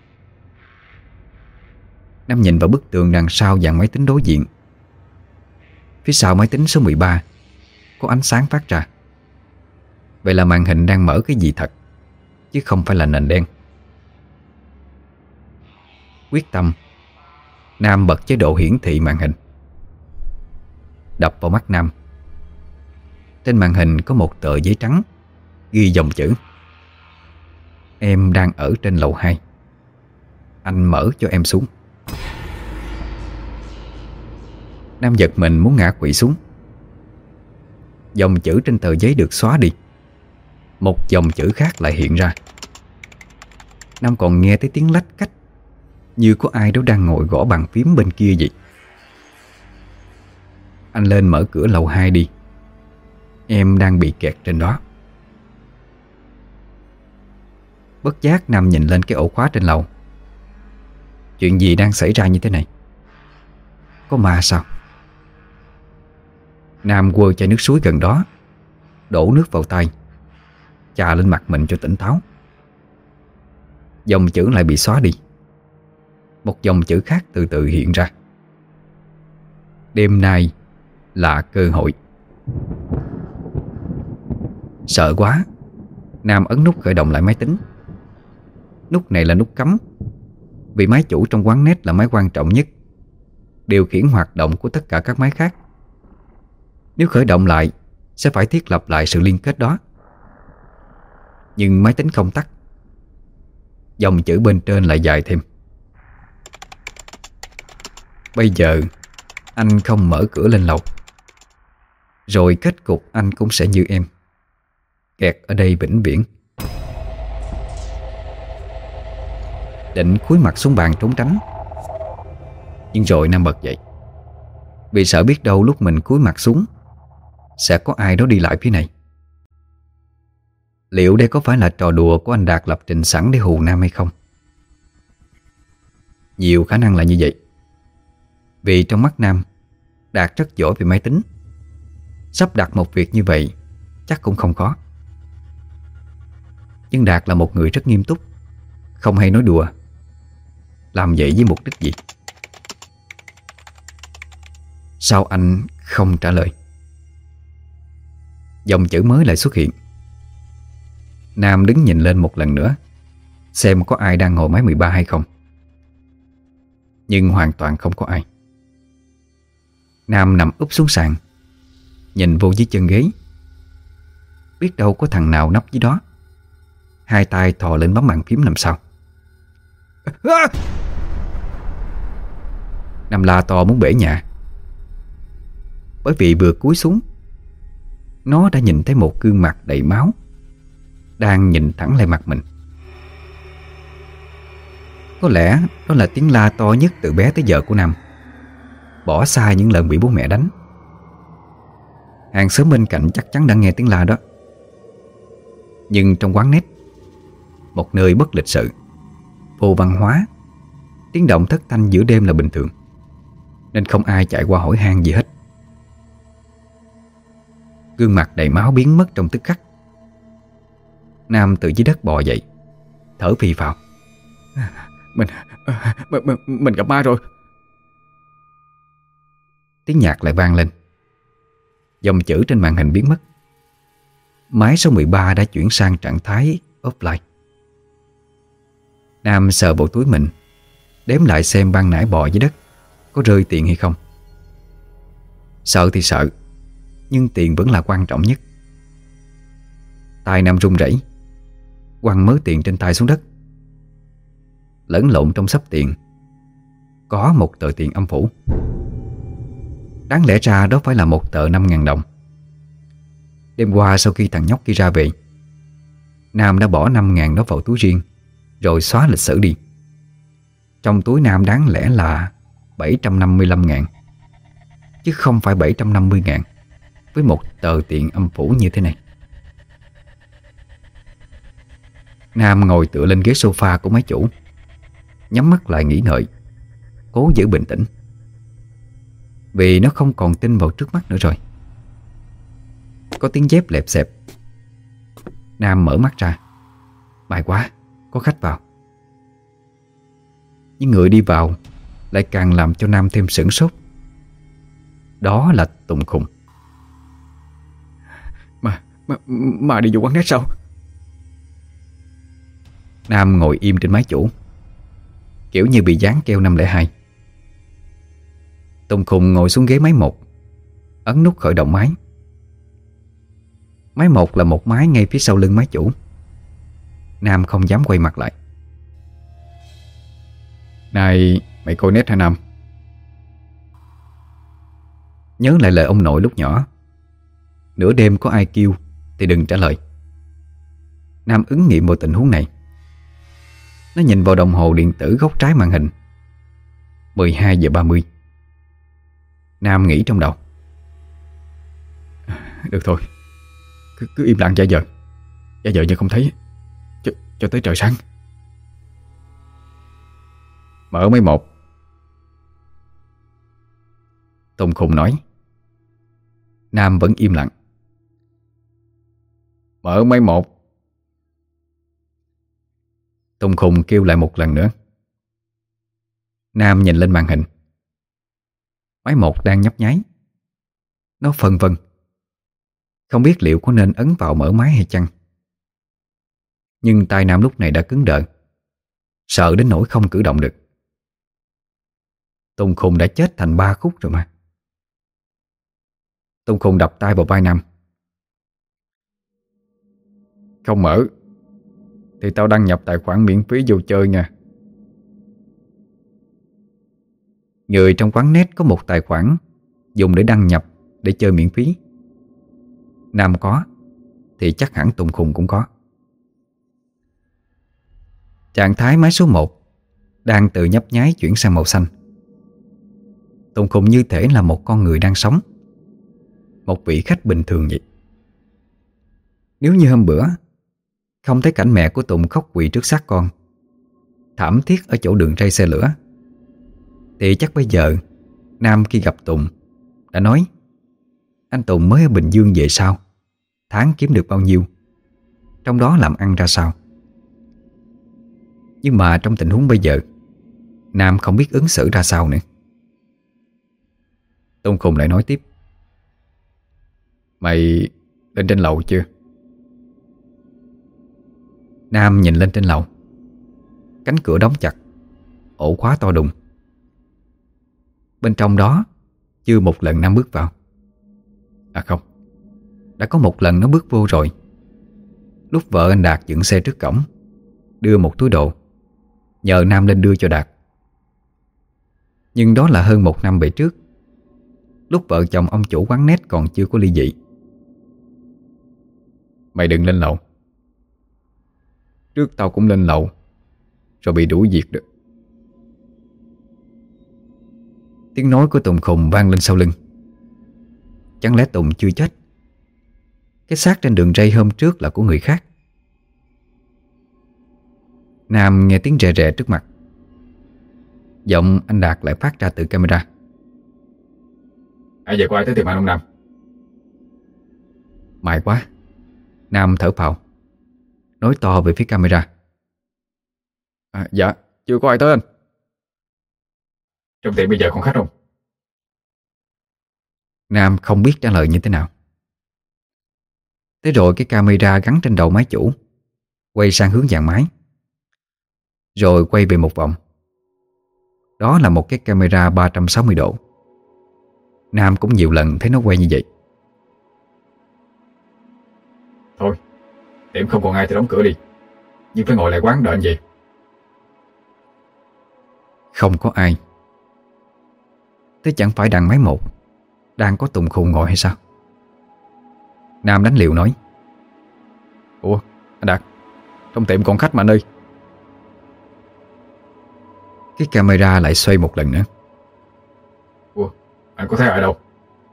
Nam nhìn vào bức tường đằng sau dàn máy tính đối diện. Phía sau máy tính số mười ba có ánh sáng phát ra. Vậy là màn hình đang mở cái gì thật, chứ không phải là nền đen. Quyết tâm, Nam bật chế độ hiển thị màn hình. Đập vào mắt Nam. Trên màn hình có một tờ giấy trắng ghi dòng chữ: em đang ở trên lầu hai, anh mở cho em xuống. Nam giật mình muốn ngã quỵ xuống. Dòng chữ trên tờ giấy được xóa đi, một dòng chữ khác lại hiện ra. Nam còn nghe thấy tiếng lách cách, như có ai đó đang ngồi gõ bàn phím bên kia vậy. Anh lên mở cửa lầu hai đi, em đang bị kẹt trên đó. Bất giác Nam nhìn lên cái ổ khóa trên lầu. Chuyện gì đang xảy ra như thế này? Có ma sao? Nam quơ chai nước suối gần đó, đổ nước vào tay, chà lên mặt mình cho tỉnh táo. Dòng chữ lại bị xóa đi. Một dòng chữ khác từ từ hiện ra: đêm nay là cơ hội. Sợ quá, Nam ấn nút khởi động lại máy tính. Nút này là nút cấm, vì máy chủ trong quán net là máy quan trọng nhất, điều khiển hoạt động của tất cả các máy khác. Nếu khởi động lại sẽ phải thiết lập lại sự liên kết đó. Nhưng máy tính không tắt. Dòng chữ bên trên lại dài thêm: bây giờ anh không mở cửa lên lầu, rồi kết cục anh cũng sẽ như em, kẹt ở đây vĩnh viễn. Định cúi mặt xuống bàn trốn tránh, nhưng rồi Nam bật dậy, vì sợ biết đâu lúc mình cúi mặt xuống sẽ có ai đó đi lại phía này. Liệu đây có phải là trò đùa của anh Đạt lập trình sẵn để hù Nam hay không? Nhiều khả năng là như vậy. Vì trong mắt Nam, Đạt rất giỏi về máy tính. Sắp đặt một việc như vậy chắc cũng không khó. Nhưng Đạt là một người rất nghiêm túc, không hay nói đùa. Làm vậy với mục đích gì? Sao anh không trả lời? Dòng chữ mới lại xuất hiện. Nam đứng nhìn lên một lần nữa, xem có ai đang ngồi máy mười ba hay không. Nhưng hoàn toàn không có ai. Nam nằm úp xuống sàn, nhìn vô dưới chân ghế. Biết đâu có thằng nào nấp dưới đó. Hai tay thò lên bấm bàn phím làm sao. À! Nam la to muốn bể nhà. Bởi vì vừa cúi xuống, nó đã nhìn thấy một gương mặt đầy máu đang nhìn thẳng lại mặt mình. Có lẽ đó là tiếng la to nhất từ bé tới giờ của Nam, bỏ xa những lần bị bố mẹ đánh. Hàng xóm bên cạnh chắc chắn đã nghe tiếng la đó. Nhưng trong quán net, một nơi bất lịch sự, vô văn hóa, tiếng động thất thanh giữa đêm là bình thường, nên không ai chạy qua hỏi han gì hết. Gương mặt đầy máu biến mất trong tức khắc. Nam từ dưới đất bò dậy, thở phì phào. Mình, mình, mình gặp ma rồi. tiếng nhạc lại vang lên. Dòng chữ trên màn hình biến mất. Máy số mười ba đã chuyển sang trạng thái offline. Nam sờ bộ túi mình, đếm lại xem ban nãy bò dưới đất có rơi tiền hay không. Sợ thì sợ, nhưng tiền vẫn là quan trọng nhất. Tay Nam run rẩy, quăng mớ tiền trên tay xuống đất. Lẫn lộn trong xấp tiền có một tờ tiền âm phủ. Đáng lẽ ra đó phải là một tờ năm ngàn đồng. Đêm qua sau khi thằng nhóc kia ra về, Nam đã bỏ năm ngàn đó vào túi riêng rồi xóa lịch sử đi. Trong túi Nam đáng lẽ là bảy trăm năm mươi lăm ngàn, chứ không phải bảy trăm năm mươi ngàn với một tờ tiền âm phủ như thế này. Nam ngồi tựa lên ghế sofa của máy chủ, nhắm mắt lại nghĩ ngợi, cố giữ bình tĩnh, vì nó không còn tin vào trước mắt nữa rồi. Có tiếng dép lẹp xẹp. Nam mở mắt ra. May quá, có khách vào. Nhưng người đi vào lại càng làm cho Nam thêm sửng sốt. Đó là Tùng Khùng. Mà, mà, mà đi vô quán net sao? Nam ngồi im trên máy chủ, kiểu như bị dán keo năm không hai. Tùng Khùng ngồi xuống ghế máy một, ấn nút khởi động máy. Máy một là một máy ngay phía sau lưng máy chủ. Nam không dám quay mặt lại. Này, mày coi net hả Nam? Nhớ lại lời ông nội lúc nhỏ, nửa đêm có ai kêu thì đừng trả lời. Nam ứng nghiệm vào tình huống này. Nó nhìn vào đồng hồ điện tử góc trái màn hình. Mười hai giờ ba mươi. Nam nghĩ trong đầu, được thôi, Cứ, cứ im lặng giả vờ Giả vờ như không thấy cho, cho tới trời sáng. Mở máy một. Tùng Khùng nói. Nam vẫn im lặng. Mở máy một. Tùng Khùng kêu lại một lần nữa. Nam nhìn lên màn hình. Máy một đang nhấp nháy. Nó phân vân, không biết liệu có nên ấn vào mở máy hay chăng. Nhưng tay Nam lúc này đã cứng đờ, sợ đến nỗi không cử động được. Tùng Khùng đã chết thành ba khúc rồi mà. Tùng Khùng đập tay vào vai Nam. Không mở thì tao đăng nhập tài khoản miễn phí vô chơi nha. Người trong quán net có một tài khoản dùng để đăng nhập để chơi miễn phí. Nam có thì chắc hẳn Tùng Khùng cũng có. Trạng thái máy số một đang từ nhấp nháy chuyển sang màu xanh. Tùng Khùng như thể là một con người đang sống, một vị khách bình thường vậy. Nếu như hôm bữa không thấy cảnh mẹ của Tùng khóc quỳ trước xác con, thảm thiết ở chỗ đường ray xe lửa, thì chắc bây giờ Nam khi gặp Tùng đã nói: anh Tùng mới ở Bình Dương về sao, tháng kiếm được bao nhiêu, trong đó làm ăn ra sao. Nhưng mà trong tình huống bây giờ, Nam không biết ứng xử ra sao nữa. Tùng Khùng lại nói tiếp: Mày lên trên lầu chưa? Nam nhìn lên trên lầu. Cánh cửa đóng chặt, ổ khóa to đùng. Bên trong đó chưa một lần Nam bước vào. À không, đã có một lần nó bước vô rồi. Lúc vợ anh Đạt dựng xe trước cổng, đưa một túi đồ, nhờ Nam lên đưa cho Đạt. Nhưng đó là hơn một năm về trước, lúc vợ chồng ông chủ quán net còn chưa có ly dị. Mày đừng lên lầu. Trước tao cũng lên lầu rồi bị đuổi việc được. Tiếng nói của Tùng Khùng vang lên sau lưng. Chẳng lẽ Tùng chưa chết? Cái xác trên đường ray hôm trước là của người khác. Nam nghe tiếng rè rè trước mặt. Giọng anh Đạt lại phát ra từ camera. Ai giờ có ai tới tìm anh không Nam? May quá. Nam thở phào, nói to về phía camera. À, dạ, chưa có ai tới anh. Trong tiệm bây giờ còn khách không? Nam không biết trả lời như thế nào. Thế rồi cái camera gắn trên đầu máy chủ quay sang hướng dàn máy, rồi quay về một vòng. Đó là một cái camera ba trăm sáu mươi độ. Nam cũng nhiều lần thấy nó quay như vậy. Thôi, tiệm không còn ai thì đóng cửa đi, nhưng phải ngồi lại quán đợi anh về. Không có ai. Thế chẳng phải đằng máy một đang có Tùng Khùng ngồi hay sao? Nam đánh liều nói: Ủa, anh Đạt, trong tiệm còn khách mà anh ơi. Cái camera lại xoay một lần nữa. Ủa, anh có thấy ai đâu?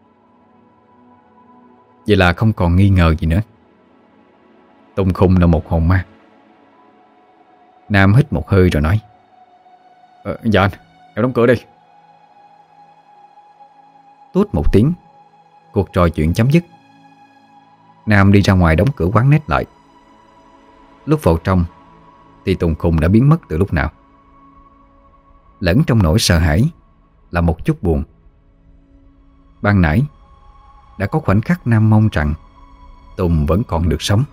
Vậy là không còn nghi ngờ gì nữa. Tùng Khùng là một hồn ma. Nam hít một hơi rồi nói: ờ, Dạ anh, em đóng cửa đi. Tút một tiếng, cuộc trò chuyện chấm dứt. Nam đi ra ngoài đóng cửa quán nét lại. Lúc vào trong thì Tùng Khùng đã biến mất từ lúc nào. Lẫn trong nỗi sợ hãi là một chút buồn. Ban nãy đã có khoảnh khắc Nam mong rằng Tùng vẫn còn được sống.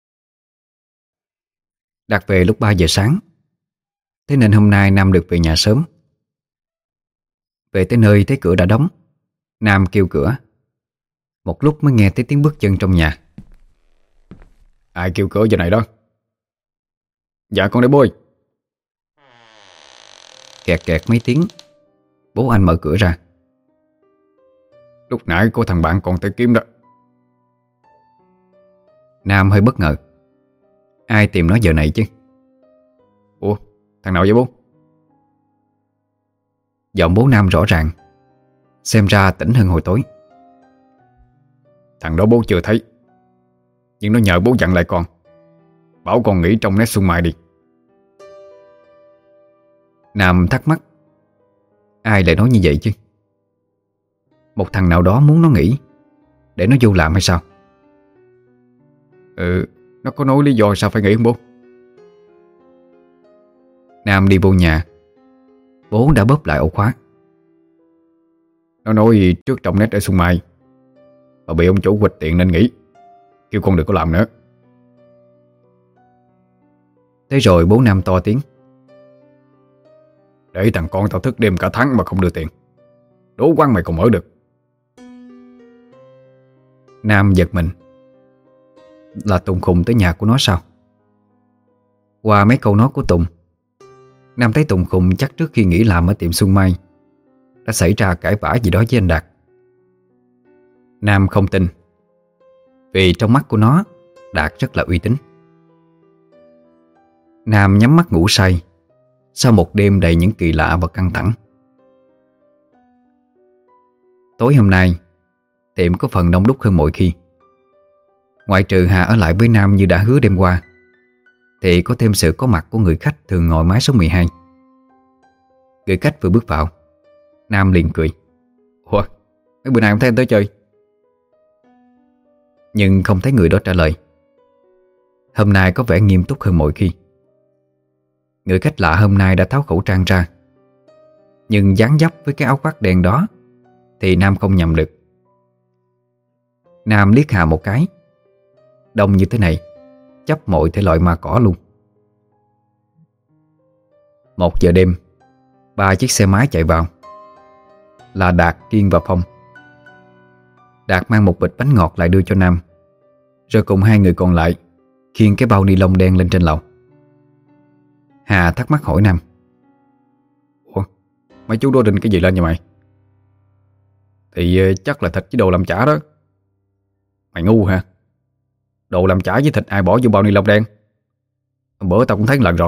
Đạt về lúc ba giờ sáng, thế nên hôm nay Nam được về nhà sớm. Về tới nơi thấy cửa đã đóng, Nam kêu cửa. Một lúc mới nghe thấy tiếng bước chân trong nhà. Ai kêu cửa giờ này đó? Dạ con đây bôi. Kẹt kẹt mấy tiếng, bố anh mở cửa ra. Lúc nãy có thằng bạn còn tới kiếm đó. Nam hơi bất ngờ. Ai tìm nó giờ này chứ? Ủa, thằng nào vậy bố? Giọng bố Nam rõ ràng, xem ra tỉnh hơn hồi tối. Thằng đó bố chưa thấy, nhưng nó nhờ bố dặn lại con, bảo con nghỉ trong nét Xuân Mai đi. Nam thắc mắc, ai lại nói như vậy chứ? Một thằng nào đó muốn nó nghỉ để nó vô làm hay sao? Ừ, nó có nói lý do sao phải nghỉ không bố? Nam đi vô nhà, bố đã bóp lại ổ khóa. Nó nói trước trong nét ở Xuân Mai mà bị ông chủ quỵt tiền nên nghỉ, kêu con đừng có làm nữa. Thế rồi bố Nam to tiếng: Để thằng con tao thức đêm cả tháng mà không đưa tiền, đố quán mày còn mở được. Nam giật mình. Là Tùng Khùng tới nhà của nó sao? Qua mấy câu nói của Tùng, Nam thấy Tùng Khùng chắc trước khi nghỉ làm ở tiệm Xuân Mai đã xảy ra cãi vã gì đó với anh Đạt. Nam không tin, vì trong mắt của nó Đạt rất là uy tín. Nam nhắm mắt ngủ say sau một đêm đầy những kỳ lạ và căng thẳng. Tối hôm nay, tiệm có phần đông đúc hơn mọi khi. Ngoại trừ Hà ở lại với Nam như đã hứa đêm qua, thì có thêm sự có mặt của người khách thường ngồi mái số mười hai. Người khách vừa bước vào, Nam liền cười: Ủa, mấy bữa nay không thấy anh tới chơi? Nhưng không thấy người đó trả lời. Hôm nay có vẻ nghiêm túc hơn mọi khi. Người khách lạ hôm nay đã tháo khẩu trang ra, nhưng dáng dấp với cái áo khoác đen đó thì Nam không nhầm được. Nam liếc Hà một cái. Đông như thế này, chấp mọi thể loại ma cỏ luôn. Một giờ đêm, ba chiếc xe máy chạy vào. Là Đạt, Kiên và Phong. Đạt mang một bịch bánh ngọt lại đưa cho Nam, rồi cùng hai người còn lại khiêng cái bao ni lông đen lên trên lầu. Hà thắc mắc hỏi Nam: Ủa, mấy chú đô rinh cái gì lên vậy mày? Thì chắc là thịt với đồ làm chả đó. Mày ngu hả? Đồ làm chả với thịt ai bỏ vô bao ni lông đen? Bữa tao cũng thấy một lần rồi.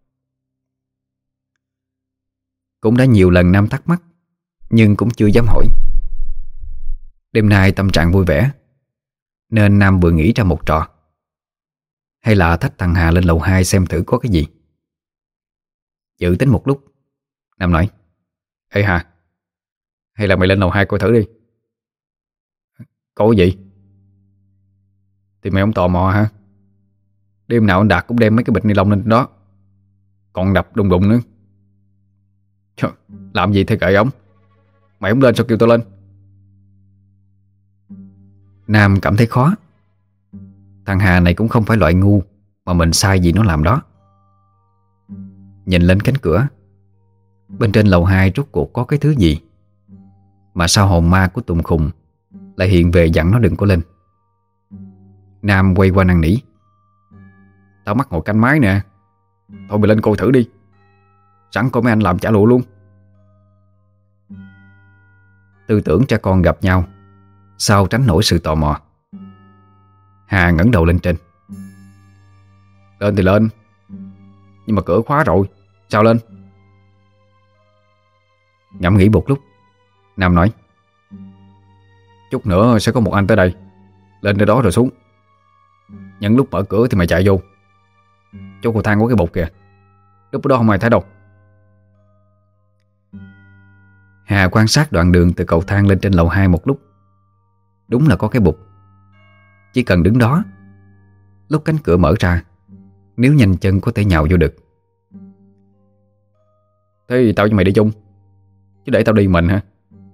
Cũng đã nhiều lần Nam thắc mắc, nhưng cũng chưa dám hỏi. Đêm nay tâm trạng vui vẻ, nên Nam vừa nghĩ ra một trò. Hay là thách thằng Hà lên lầu hai xem thử có cái gì. Dự tính một lúc, Nam nói: Ê Hà, hay là mày lên lầu hai coi thử đi. Có gì? Thì mày không tò mò hả? Đêm nào anh Đạt cũng đem mấy cái bịch ni lông lên đó, còn đập đùng đùng nữa. Trời, làm gì thì kệ ổng. Mày không lên sao kêu tao lên? Nam cảm thấy khó. Thằng Hà này cũng không phải loại ngu mà mình sai gì nó làm đó. Nhìn lên cánh cửa, bên trên lầu hai rốt cuộc có cái thứ gì mà sao hồn ma của Tùng Khùng lại hiện về dặn nó đừng có lên. Nam quay qua năn nỉ: Tao mắc ngồi canh mái nè, thôi mày lên coi thử đi, sẵn coi mấy anh làm trả lụa luôn. Tư tưởng cha con gặp nhau, sao tránh nổi sự tò mò. Hà ngẩng đầu lên trên: Lên thì lên, nhưng mà cửa khóa rồi, sao lên? Ngẫm nghĩ một lúc, Nam nói: Chút nữa sẽ có một anh tới đây, lên tới đó rồi xuống. Những lúc mở cửa thì mày chạy vô. Chỗ cầu thang có cái bục kìa, lúc đó không ai thấy đâu. Hà quan sát đoạn đường từ cầu thang lên trên lầu hai một lúc. Đúng là có cái bục. Chỉ cần đứng đó, lúc cánh cửa mở ra, nếu nhanh chân có thể nhào vô được. Thế thì tao với mày đi chung, chứ để tao đi mình hả?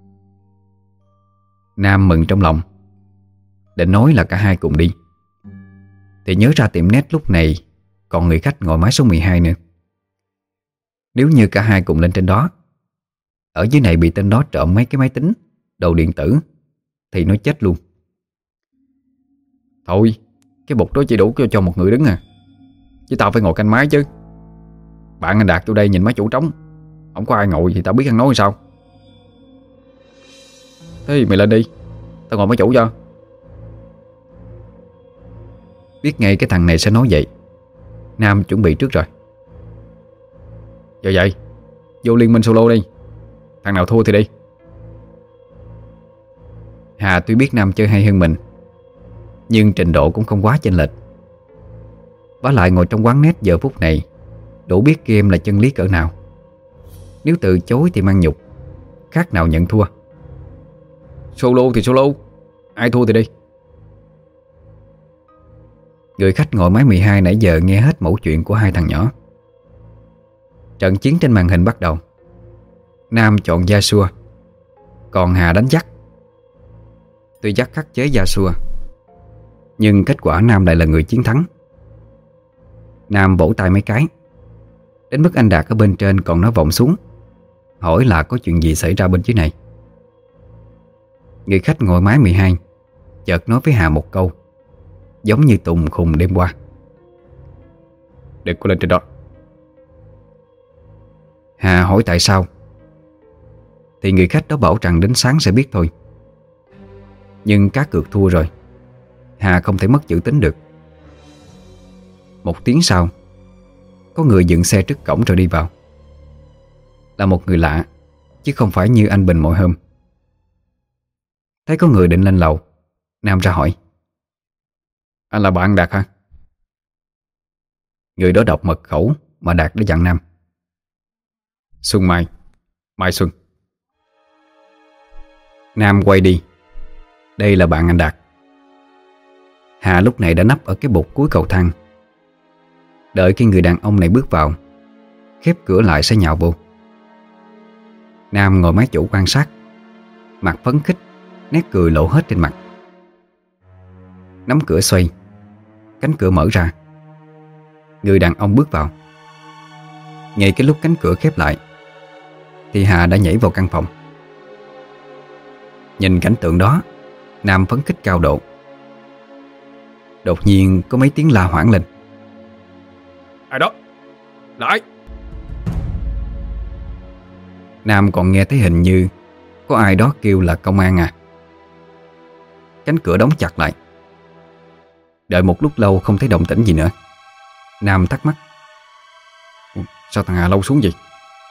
Nam mừng trong lòng, định nói là cả hai cùng đi, thì nhớ ra tiệm net lúc này còn người khách ngồi mái số mười hai nữa. Nếu như cả hai cùng lên trên đó, ở dưới này bị tên đó trộm mấy cái máy tính, đồ điện tử, thì nó chết luôn. Thôi, cái bục đó chỉ đủ cho một người đứng à, chứ tao phải ngồi canh mái chứ. Bạn anh Đạt vô đây nhìn mấy chỗ trống, không có ai ngồi thì tao biết ăn nói sao. Thế thì mày lên đi, tao ngồi mấy chỗ cho. Biết ngay cái thằng này sẽ nói vậy, Nam chuẩn bị trước rồi. Giờ vậy, vô liên minh solo đi, thằng nào thua thì đi. Hà tuy biết Nam chơi hay hơn mình, nhưng trình độ cũng không quá chênh lệch. Vả lại ngồi trong quán net giờ phút này đủ biết game là chân lý cỡ nào. Nếu từ chối thì mang nhục, khác nào nhận thua. Solo thì solo, ai thua thì đi. Người khách ngồi máy mười hai nãy giờ nghe hết mẩu chuyện của hai thằng nhỏ. Trận chiến trên màn hình bắt đầu. Nam chọn Yasuo, còn Hà đánh Jack. Tuy Jack khắc chế Yasuo, nhưng kết quả Nam lại là người chiến thắng. Nam vỗ tay mấy cái, đến mức anh Đạt ở bên trên còn nói vọng xuống, hỏi là có chuyện gì xảy ra bên dưới này. Người khách ngồi máy mười hai chợt nói với Hà một câu giống như Tùng Khùng đêm qua: Đừng có lên trên đó. Hà hỏi tại sao, thì người khách đó bảo rằng đến sáng sẽ biết thôi. Nhưng cá cược thua rồi, Hà không thể mất chữ tín được. Một tiếng sau, có người dựng xe trước cổng rồi đi vào. Là một người lạ, chứ không phải như anh Bình mọi hôm. Thấy có người định lên lầu, Nam ra hỏi: Anh là bạn Đạt hả? Người đó đọc mật khẩu mà Đạt đã dặn Nam: Xuân Mai, Mai Xuân. Nam quay đi. Đây là bạn anh Đạt. Hà lúc này đã nấp ở cái bục cuối cầu thang, đợi khi người đàn ông này bước vào, khép cửa lại sẽ nhào vô. Nam ngồi mái chủ quan sát, mặt phấn khích, nét cười lộ hết trên mặt. Nắm cửa xoay, cánh cửa mở ra. Người đàn ông bước vào. Ngay cái lúc cánh cửa khép lại thì Hà đã nhảy vào căn phòng. Nhìn cảnh tượng đó, Nam phấn khích cao độ. Đột nhiên có mấy tiếng la hoảng lên: Ai đó? Lại! Nam còn nghe thấy hình như có ai đó kêu là công an à. Cánh cửa đóng chặt lại. Đợi một lúc lâu không thấy động tĩnh gì nữa, Nam thắc mắc: Sao thằng Hà lâu xuống vậy?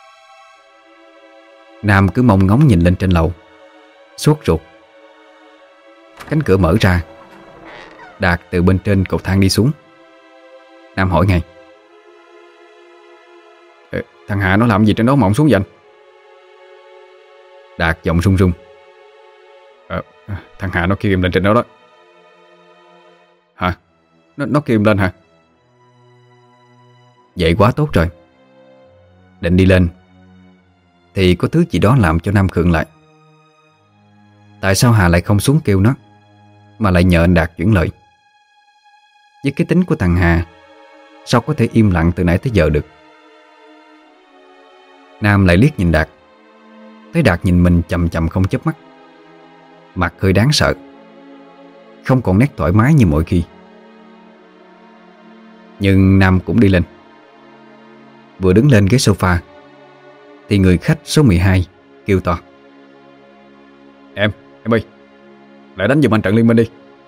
Nam cứ mong ngóng nhìn lên trên lầu, sốt ruột. Cánh cửa mở ra, Đạt từ bên trên cầu thang đi xuống. Nam hỏi ngay: Ê, thằng Hà nó làm gì trên đó mà ông xuống vậy anh? Đạt giọng run run: à, Thằng Hà nó kêu em lên trên đó đó. Hả? Nó, nó kêu em lên hả? Vậy quá tốt rồi. Định đi lên thì có thứ gì đó làm cho Nam khựng lại. Tại sao Hà lại không xuống kêu nó, mà lại nhờ anh Đạt chuyển lời. Với cái tính của thằng Hà, sao có thể im lặng từ nãy tới giờ được. Nam lại liếc nhìn Đạt, thấy Đạt nhìn mình chằm chằm không chớp mắt, mặt hơi đáng sợ, không còn nét thoải mái như mọi khi. Nhưng Nam cũng đi lên. Vừa đứng lên ghế sofa thì người khách số mười hai kêu to: Em, em ơi, lại đánh giùm anh trận liên minh đi.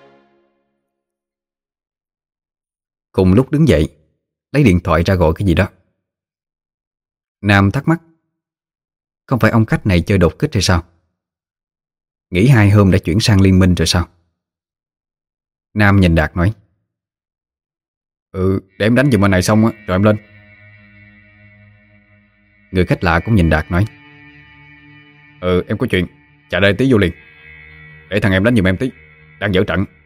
Cùng lúc đứng dậy, lấy điện thoại ra gọi cái gì đó. Nam thắc mắc, không phải ông khách này chơi đột kích hay sao? Nghỉ hai hôm đã chuyển sang liên minh rồi sao? Nam nhìn Đạt nói: Ừ, để em đánh giùm anh này xong á, rồi em lên. Người khách lạ cũng nhìn Đạt nói: Ừ, em có chuyện, chạy đây tí vô liền. Để thằng em đánh giùm em tí, đang dở trận.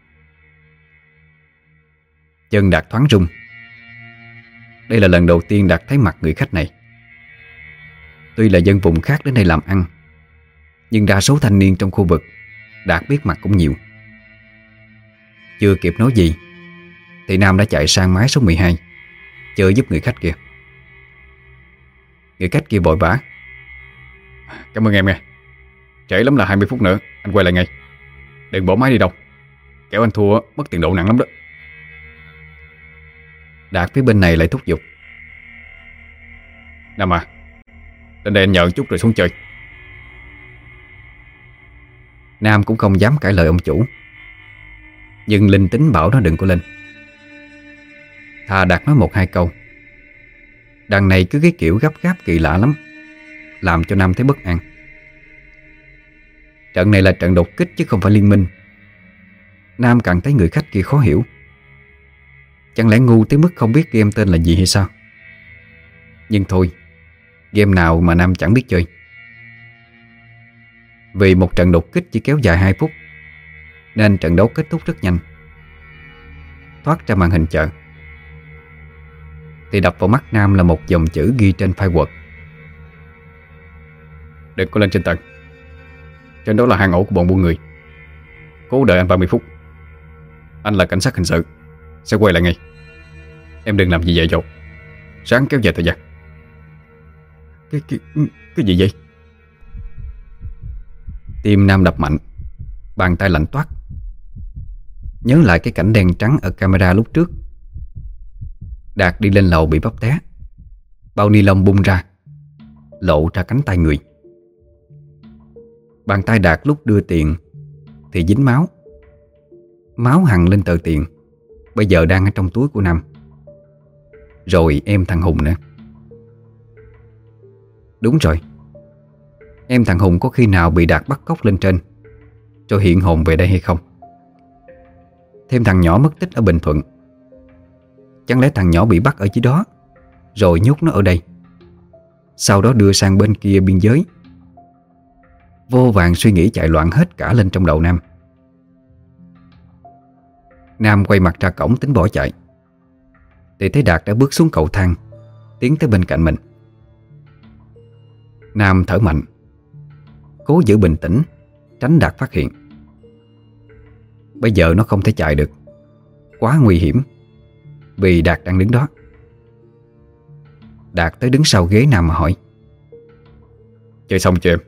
Chân Đạt thoáng rung. Đây là lần đầu tiên Đạt thấy mặt người khách này. Tuy là dân vùng khác đến đây làm ăn, nhưng đa số thanh niên trong khu vực Đạt biết mặt cũng nhiều. Chưa kịp nói gì thì Nam đã chạy sang máy số mười hai chơi giúp người khách kia. Người khách kia vội vã: Cảm ơn em nghe. Trễ lắm là hai mươi phút nữa anh quay lại ngay. Đừng bỏ máy đi đâu, kéo anh thua mất tiền độ nặng lắm đó. Đạt phía bên này lại thúc giục: Nam à, lên đây anh nhờ chút rồi xuống chơi. Nam cũng không dám cãi lời ông chủ, nhưng linh tính bảo nó đừng có lên. Thà Đạt nói một hai câu. Đằng này cứ cái kiểu gấp gáp kỳ lạ lắm, làm cho Nam thấy bất an. Trận này là trận đột kích chứ không phải liên minh. Nam càng thấy người khách kia khó hiểu. Chẳng lẽ ngu tới mức không biết game tên là gì hay sao? Nhưng thôi, game nào mà Nam chẳng biết chơi. Vì một trận đột kích chỉ kéo dài hai phút nên trận đấu kết thúc rất nhanh. Thoát ra màn hình chợ thì đập vào mắt Nam là một dòng chữ ghi trên firewall: Đừng có lên trên tầng, trên đó là hang ổ của bọn buôn người. Cố đợi anh ba mươi phút. Anh là cảnh sát hình sự, sẽ quay lại ngay. Em đừng làm gì dại dột, sáng kéo dài thời gian. Cái, cái, cái gì vậy? Tim Nam đập mạnh, bàn tay lạnh toát. Nhớ lại cái cảnh đen trắng ở camera lúc trước. Đạt đi lên lầu bị bóp té, bao ni lông bung ra, lộ ra cánh tay người. Bàn tay Đạt lúc đưa tiền thì dính máu. Máu hằn lên tờ tiền, bây giờ đang ở trong túi của Nam. Rồi em thằng Hùng nữa. Đúng rồi, em thằng Hùng có khi nào bị Đạt bắt cóc lên trên rồi hiện hồn về đây hay không? Thêm thằng nhỏ mất tích ở Bình Thuận. Chẳng lẽ thằng nhỏ bị bắt ở dưới đó rồi nhốt nó ở đây, sau đó đưa sang bên kia biên giới? Vô vàn suy nghĩ chạy loạn hết cả lên trong đầu Nam. Nam quay mặt ra cổng tính bỏ chạy thì thấy Đạt đã bước xuống cầu thang, tiến tới bên cạnh mình. Nam thở mạnh, cố giữ bình tĩnh, tránh Đạt phát hiện. Bây giờ nó không thể chạy được, quá nguy hiểm, vì Đạt đang đứng đó. Đạt tới đứng sau ghế Nam mà hỏi: Chơi xong chưa em?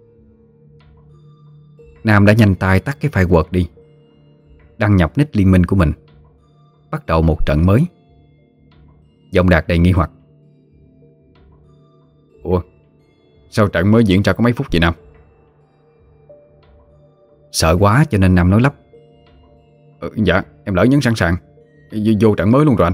Nam đã nhanh tay tắt cái file Word đi, đăng nhập nick liên minh của mình, bắt đầu một trận mới. Giọng Đạt đầy nghi hoặc: Ủa, sao trận mới diễn ra có mấy phút vậy Nam? Sợ quá cho nên Nam nói lắp: ừ, Dạ, em lỡ nhấn sẵn sàng, vô trận mới luôn rồi anh.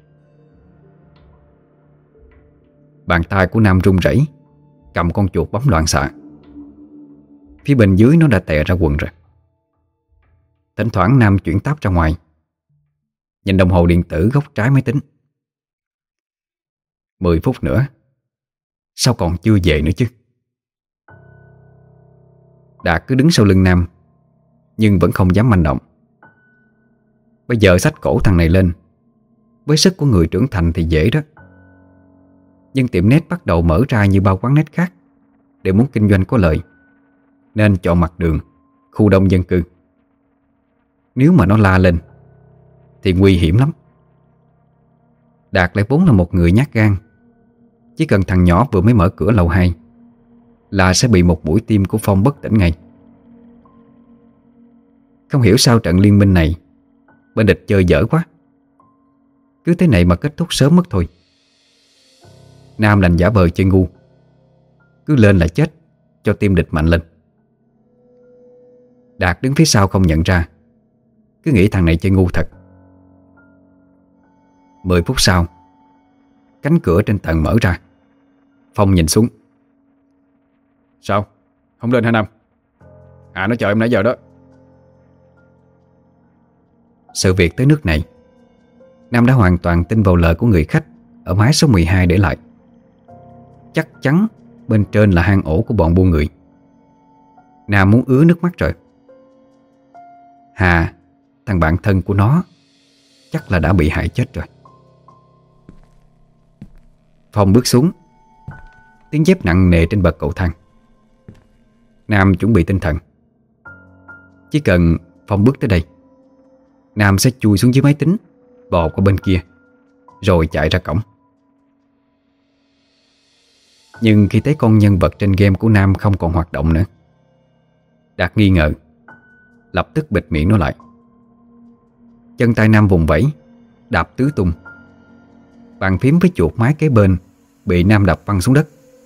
Bàn tay của Nam run rẩy, cầm con chuột bấm loạn xạ. Phía bên dưới nó đã tè ra quần rồi. Thỉnh thoảng Nam chuyển tab ra ngoài, nhìn đồng hồ điện tử góc trái máy tính. Mười phút nữa, sao còn chưa về nữa chứ? Đạt cứ đứng sau lưng Nam, nhưng vẫn không dám manh động. Bây giờ xách cổ thằng này lên, với sức của người trưởng thành thì dễ đó. Nhưng tiệm nét bắt đầu mở ra như bao quán nét khác, đều muốn kinh doanh có lợi, nên chọn mặt đường, khu đông dân cư. Nếu mà nó la lên thì nguy hiểm lắm. Đạt lại vốn là một người nhát gan. Chỉ cần thằng nhỏ vừa mới mở cửa lầu hai là sẽ bị một mũi tim của Phong bất tỉnh ngay. Không hiểu sao trận liên minh này bên địch chơi dở quá. Cứ thế này mà kết thúc sớm mất thôi. Nam đành giả vờ chơi ngu, cứ lên là chết, cho team địch mạnh lên. Đạt đứng phía sau không nhận ra, cứ nghĩ thằng này chơi ngu thật. Mười phút sau, cánh cửa trên tầng mở ra. Phong nhìn xuống. Sao? Không lên hả Nam? À, nó chờ em nãy giờ đó. Sự việc tới nước này, Nam đã hoàn toàn tin vào lời của người khách ở mái số mười hai để lại. Chắc chắn bên trên là hang ổ của bọn buôn người. Nam muốn ứa nước mắt rồi. Hà, thằng bạn thân của nó, chắc là đã bị hại chết rồi. Phong bước xuống. Tiếng dép nặng nề trên bậc cầu thang. Nam chuẩn bị tinh thần. Chỉ cần Phong bước tới đây, Nam sẽ chui xuống dưới máy tính, bò qua bên kia, rồi chạy ra cổng. Nhưng khi thấy con nhân vật trên game của Nam không còn hoạt động nữa, Đạt nghi ngờ, lập tức bịt miệng nó lại. Chân tay Nam vùng vẫy, đạp tứ tung. Bàn phím với chuột máy kế bên bị Nam đập văng xuống đất.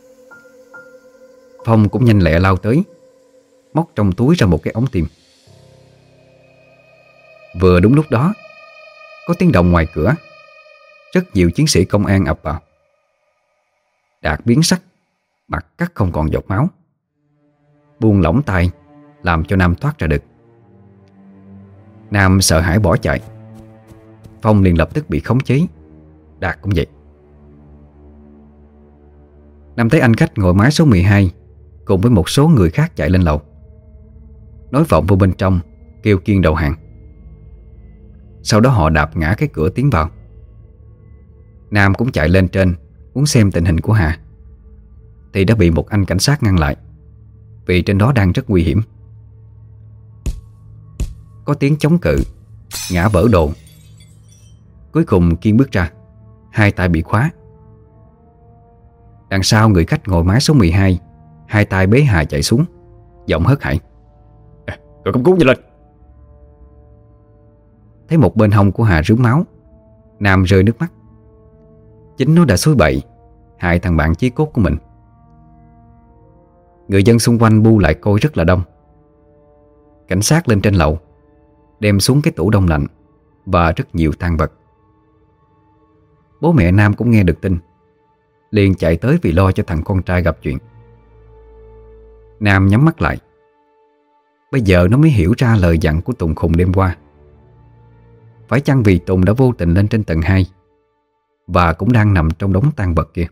Phong cũng nhanh lẹ lao tới, móc trong túi ra một cái ống tiêm. Vừa đúng lúc đó, có tiếng động ngoài cửa. Rất nhiều chiến sĩ công an ập vào. Đạt biến sắc, mặt cắt không còn giọt máu. Buông lỏng tay, làm cho Nam thoát ra được. Nam sợ hãi bỏ chạy. Phong liền lập tức bị khống chế. Đạt cũng vậy. Nam thấy anh khách ngồi mái số mười hai cùng với một số người khác chạy lên lầu, nói vọng vô bên trong, kêu Kiên đầu hàng. Sau đó họ đạp ngã cái cửa tiến vào. Nam cũng chạy lên trên muốn xem tình hình của Hà, thì đã bị một anh cảnh sát ngăn lại, vì trên đó đang rất nguy hiểm. Có tiếng chống cự, ngã vỡ đồ. Cuối cùng Kiên bước ra, hai tay bị khóa. Đằng sau người khách ngồi mái số mười hai, hai tay bế Hà chạy xuống, giọng hớt hải: Rồi cấp cứu nhanh lên. Thấy một bên hông của Hà rướm máu, Nam rơi nước mắt. Chính nó đã xúi bậy hại thằng bạn chí cốt của mình. Người dân xung quanh bu lại coi rất là đông. Cảnh sát lên trên lầu, đem xuống cái tủ đông lạnh và rất nhiều tang vật. Bố mẹ Nam cũng nghe được tin, liền chạy tới vì lo cho thằng con trai gặp chuyện. Nam nhắm mắt lại. Bây giờ nó mới hiểu ra lời dặn của Tùng khùng đêm qua. Phải chăng vì Tùng đã vô tình lên trên tầng hai và cũng đang nằm trong đống tang vật kia?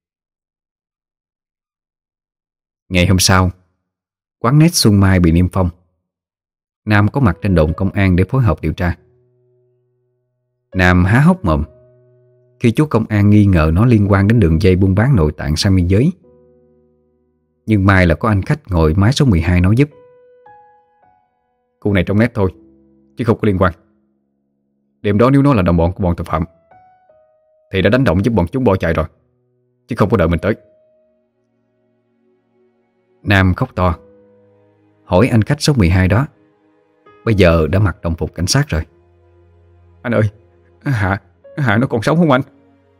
Ngày hôm sau, quán nét Xuân Mai bị niêm phong. Nam có mặt trên đồn công an để phối hợp điều tra. Nam há hốc mồm khi chú công an nghi ngờ nó liên quan đến đường dây buôn bán nội tạng sang biên giới. Nhưng may là có anh khách ngồi mái số mười hai nói giúp. Khu này trong nét thôi, chứ không có liên quan. Đêm đó nếu nó là đồng bọn của bọn tội phạm thì đã đánh động giúp bọn chúng bỏ chạy rồi, chứ không có đợi mình tới. Nam khóc to, hỏi anh khách số mười hai đó bây giờ đã mặc đồng phục cảnh sát rồi. Anh ơi, Hạ Hạ nó còn sống không anh?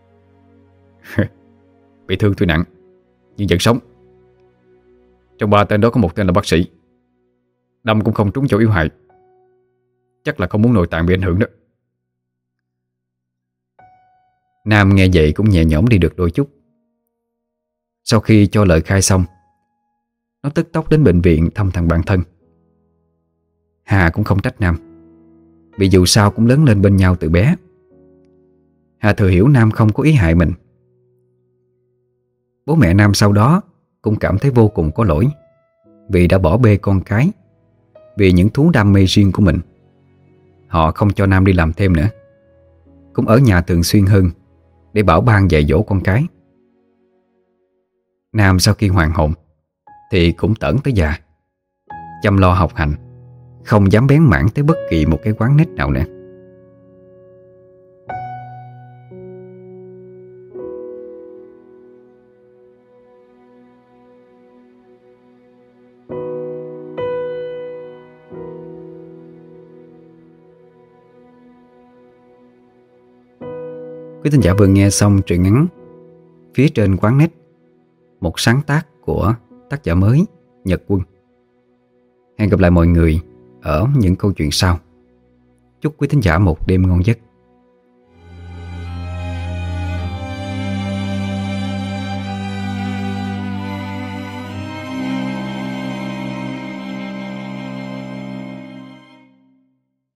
Bị thương tuy nặng nhưng vẫn sống. Trong ba tên đó có một tên là bác sĩ, đâm cũng không trúng chỗ yếu hại. Chắc là không muốn nội tạng bị ảnh hưởng đó. Nam nghe vậy cũng nhẹ nhõm đi được đôi chút. Sau khi cho lời khai xong, nó tức tốc đến bệnh viện thăm thằng bạn thân. Hà cũng không trách Nam, vì dù sao cũng lớn lên bên nhau từ bé. Hà thừa hiểu Nam không có ý hại mình. Bố mẹ Nam sau đó cũng cảm thấy vô cùng có lỗi vì đã bỏ bê con cái vì những thú đam mê riêng của mình. Họ không cho Nam đi làm thêm nữa, cũng ở nhà thường xuyên hơn để bảo ban dạy dỗ con cái. Nam sau khi hoàn hồn thì cũng tởn tới già, chăm lo học hành, không dám bén mảng tới bất kỳ một cái quán nét nào nữa. Quý thính giả vừa nghe xong truyện ngắn Phía trên quán nét, một sáng tác của tác giả mới Nhật Quân. Hẹn gặp lại mọi người ở những câu chuyện sau. Chúc quý thính giả một đêm ngon giấc.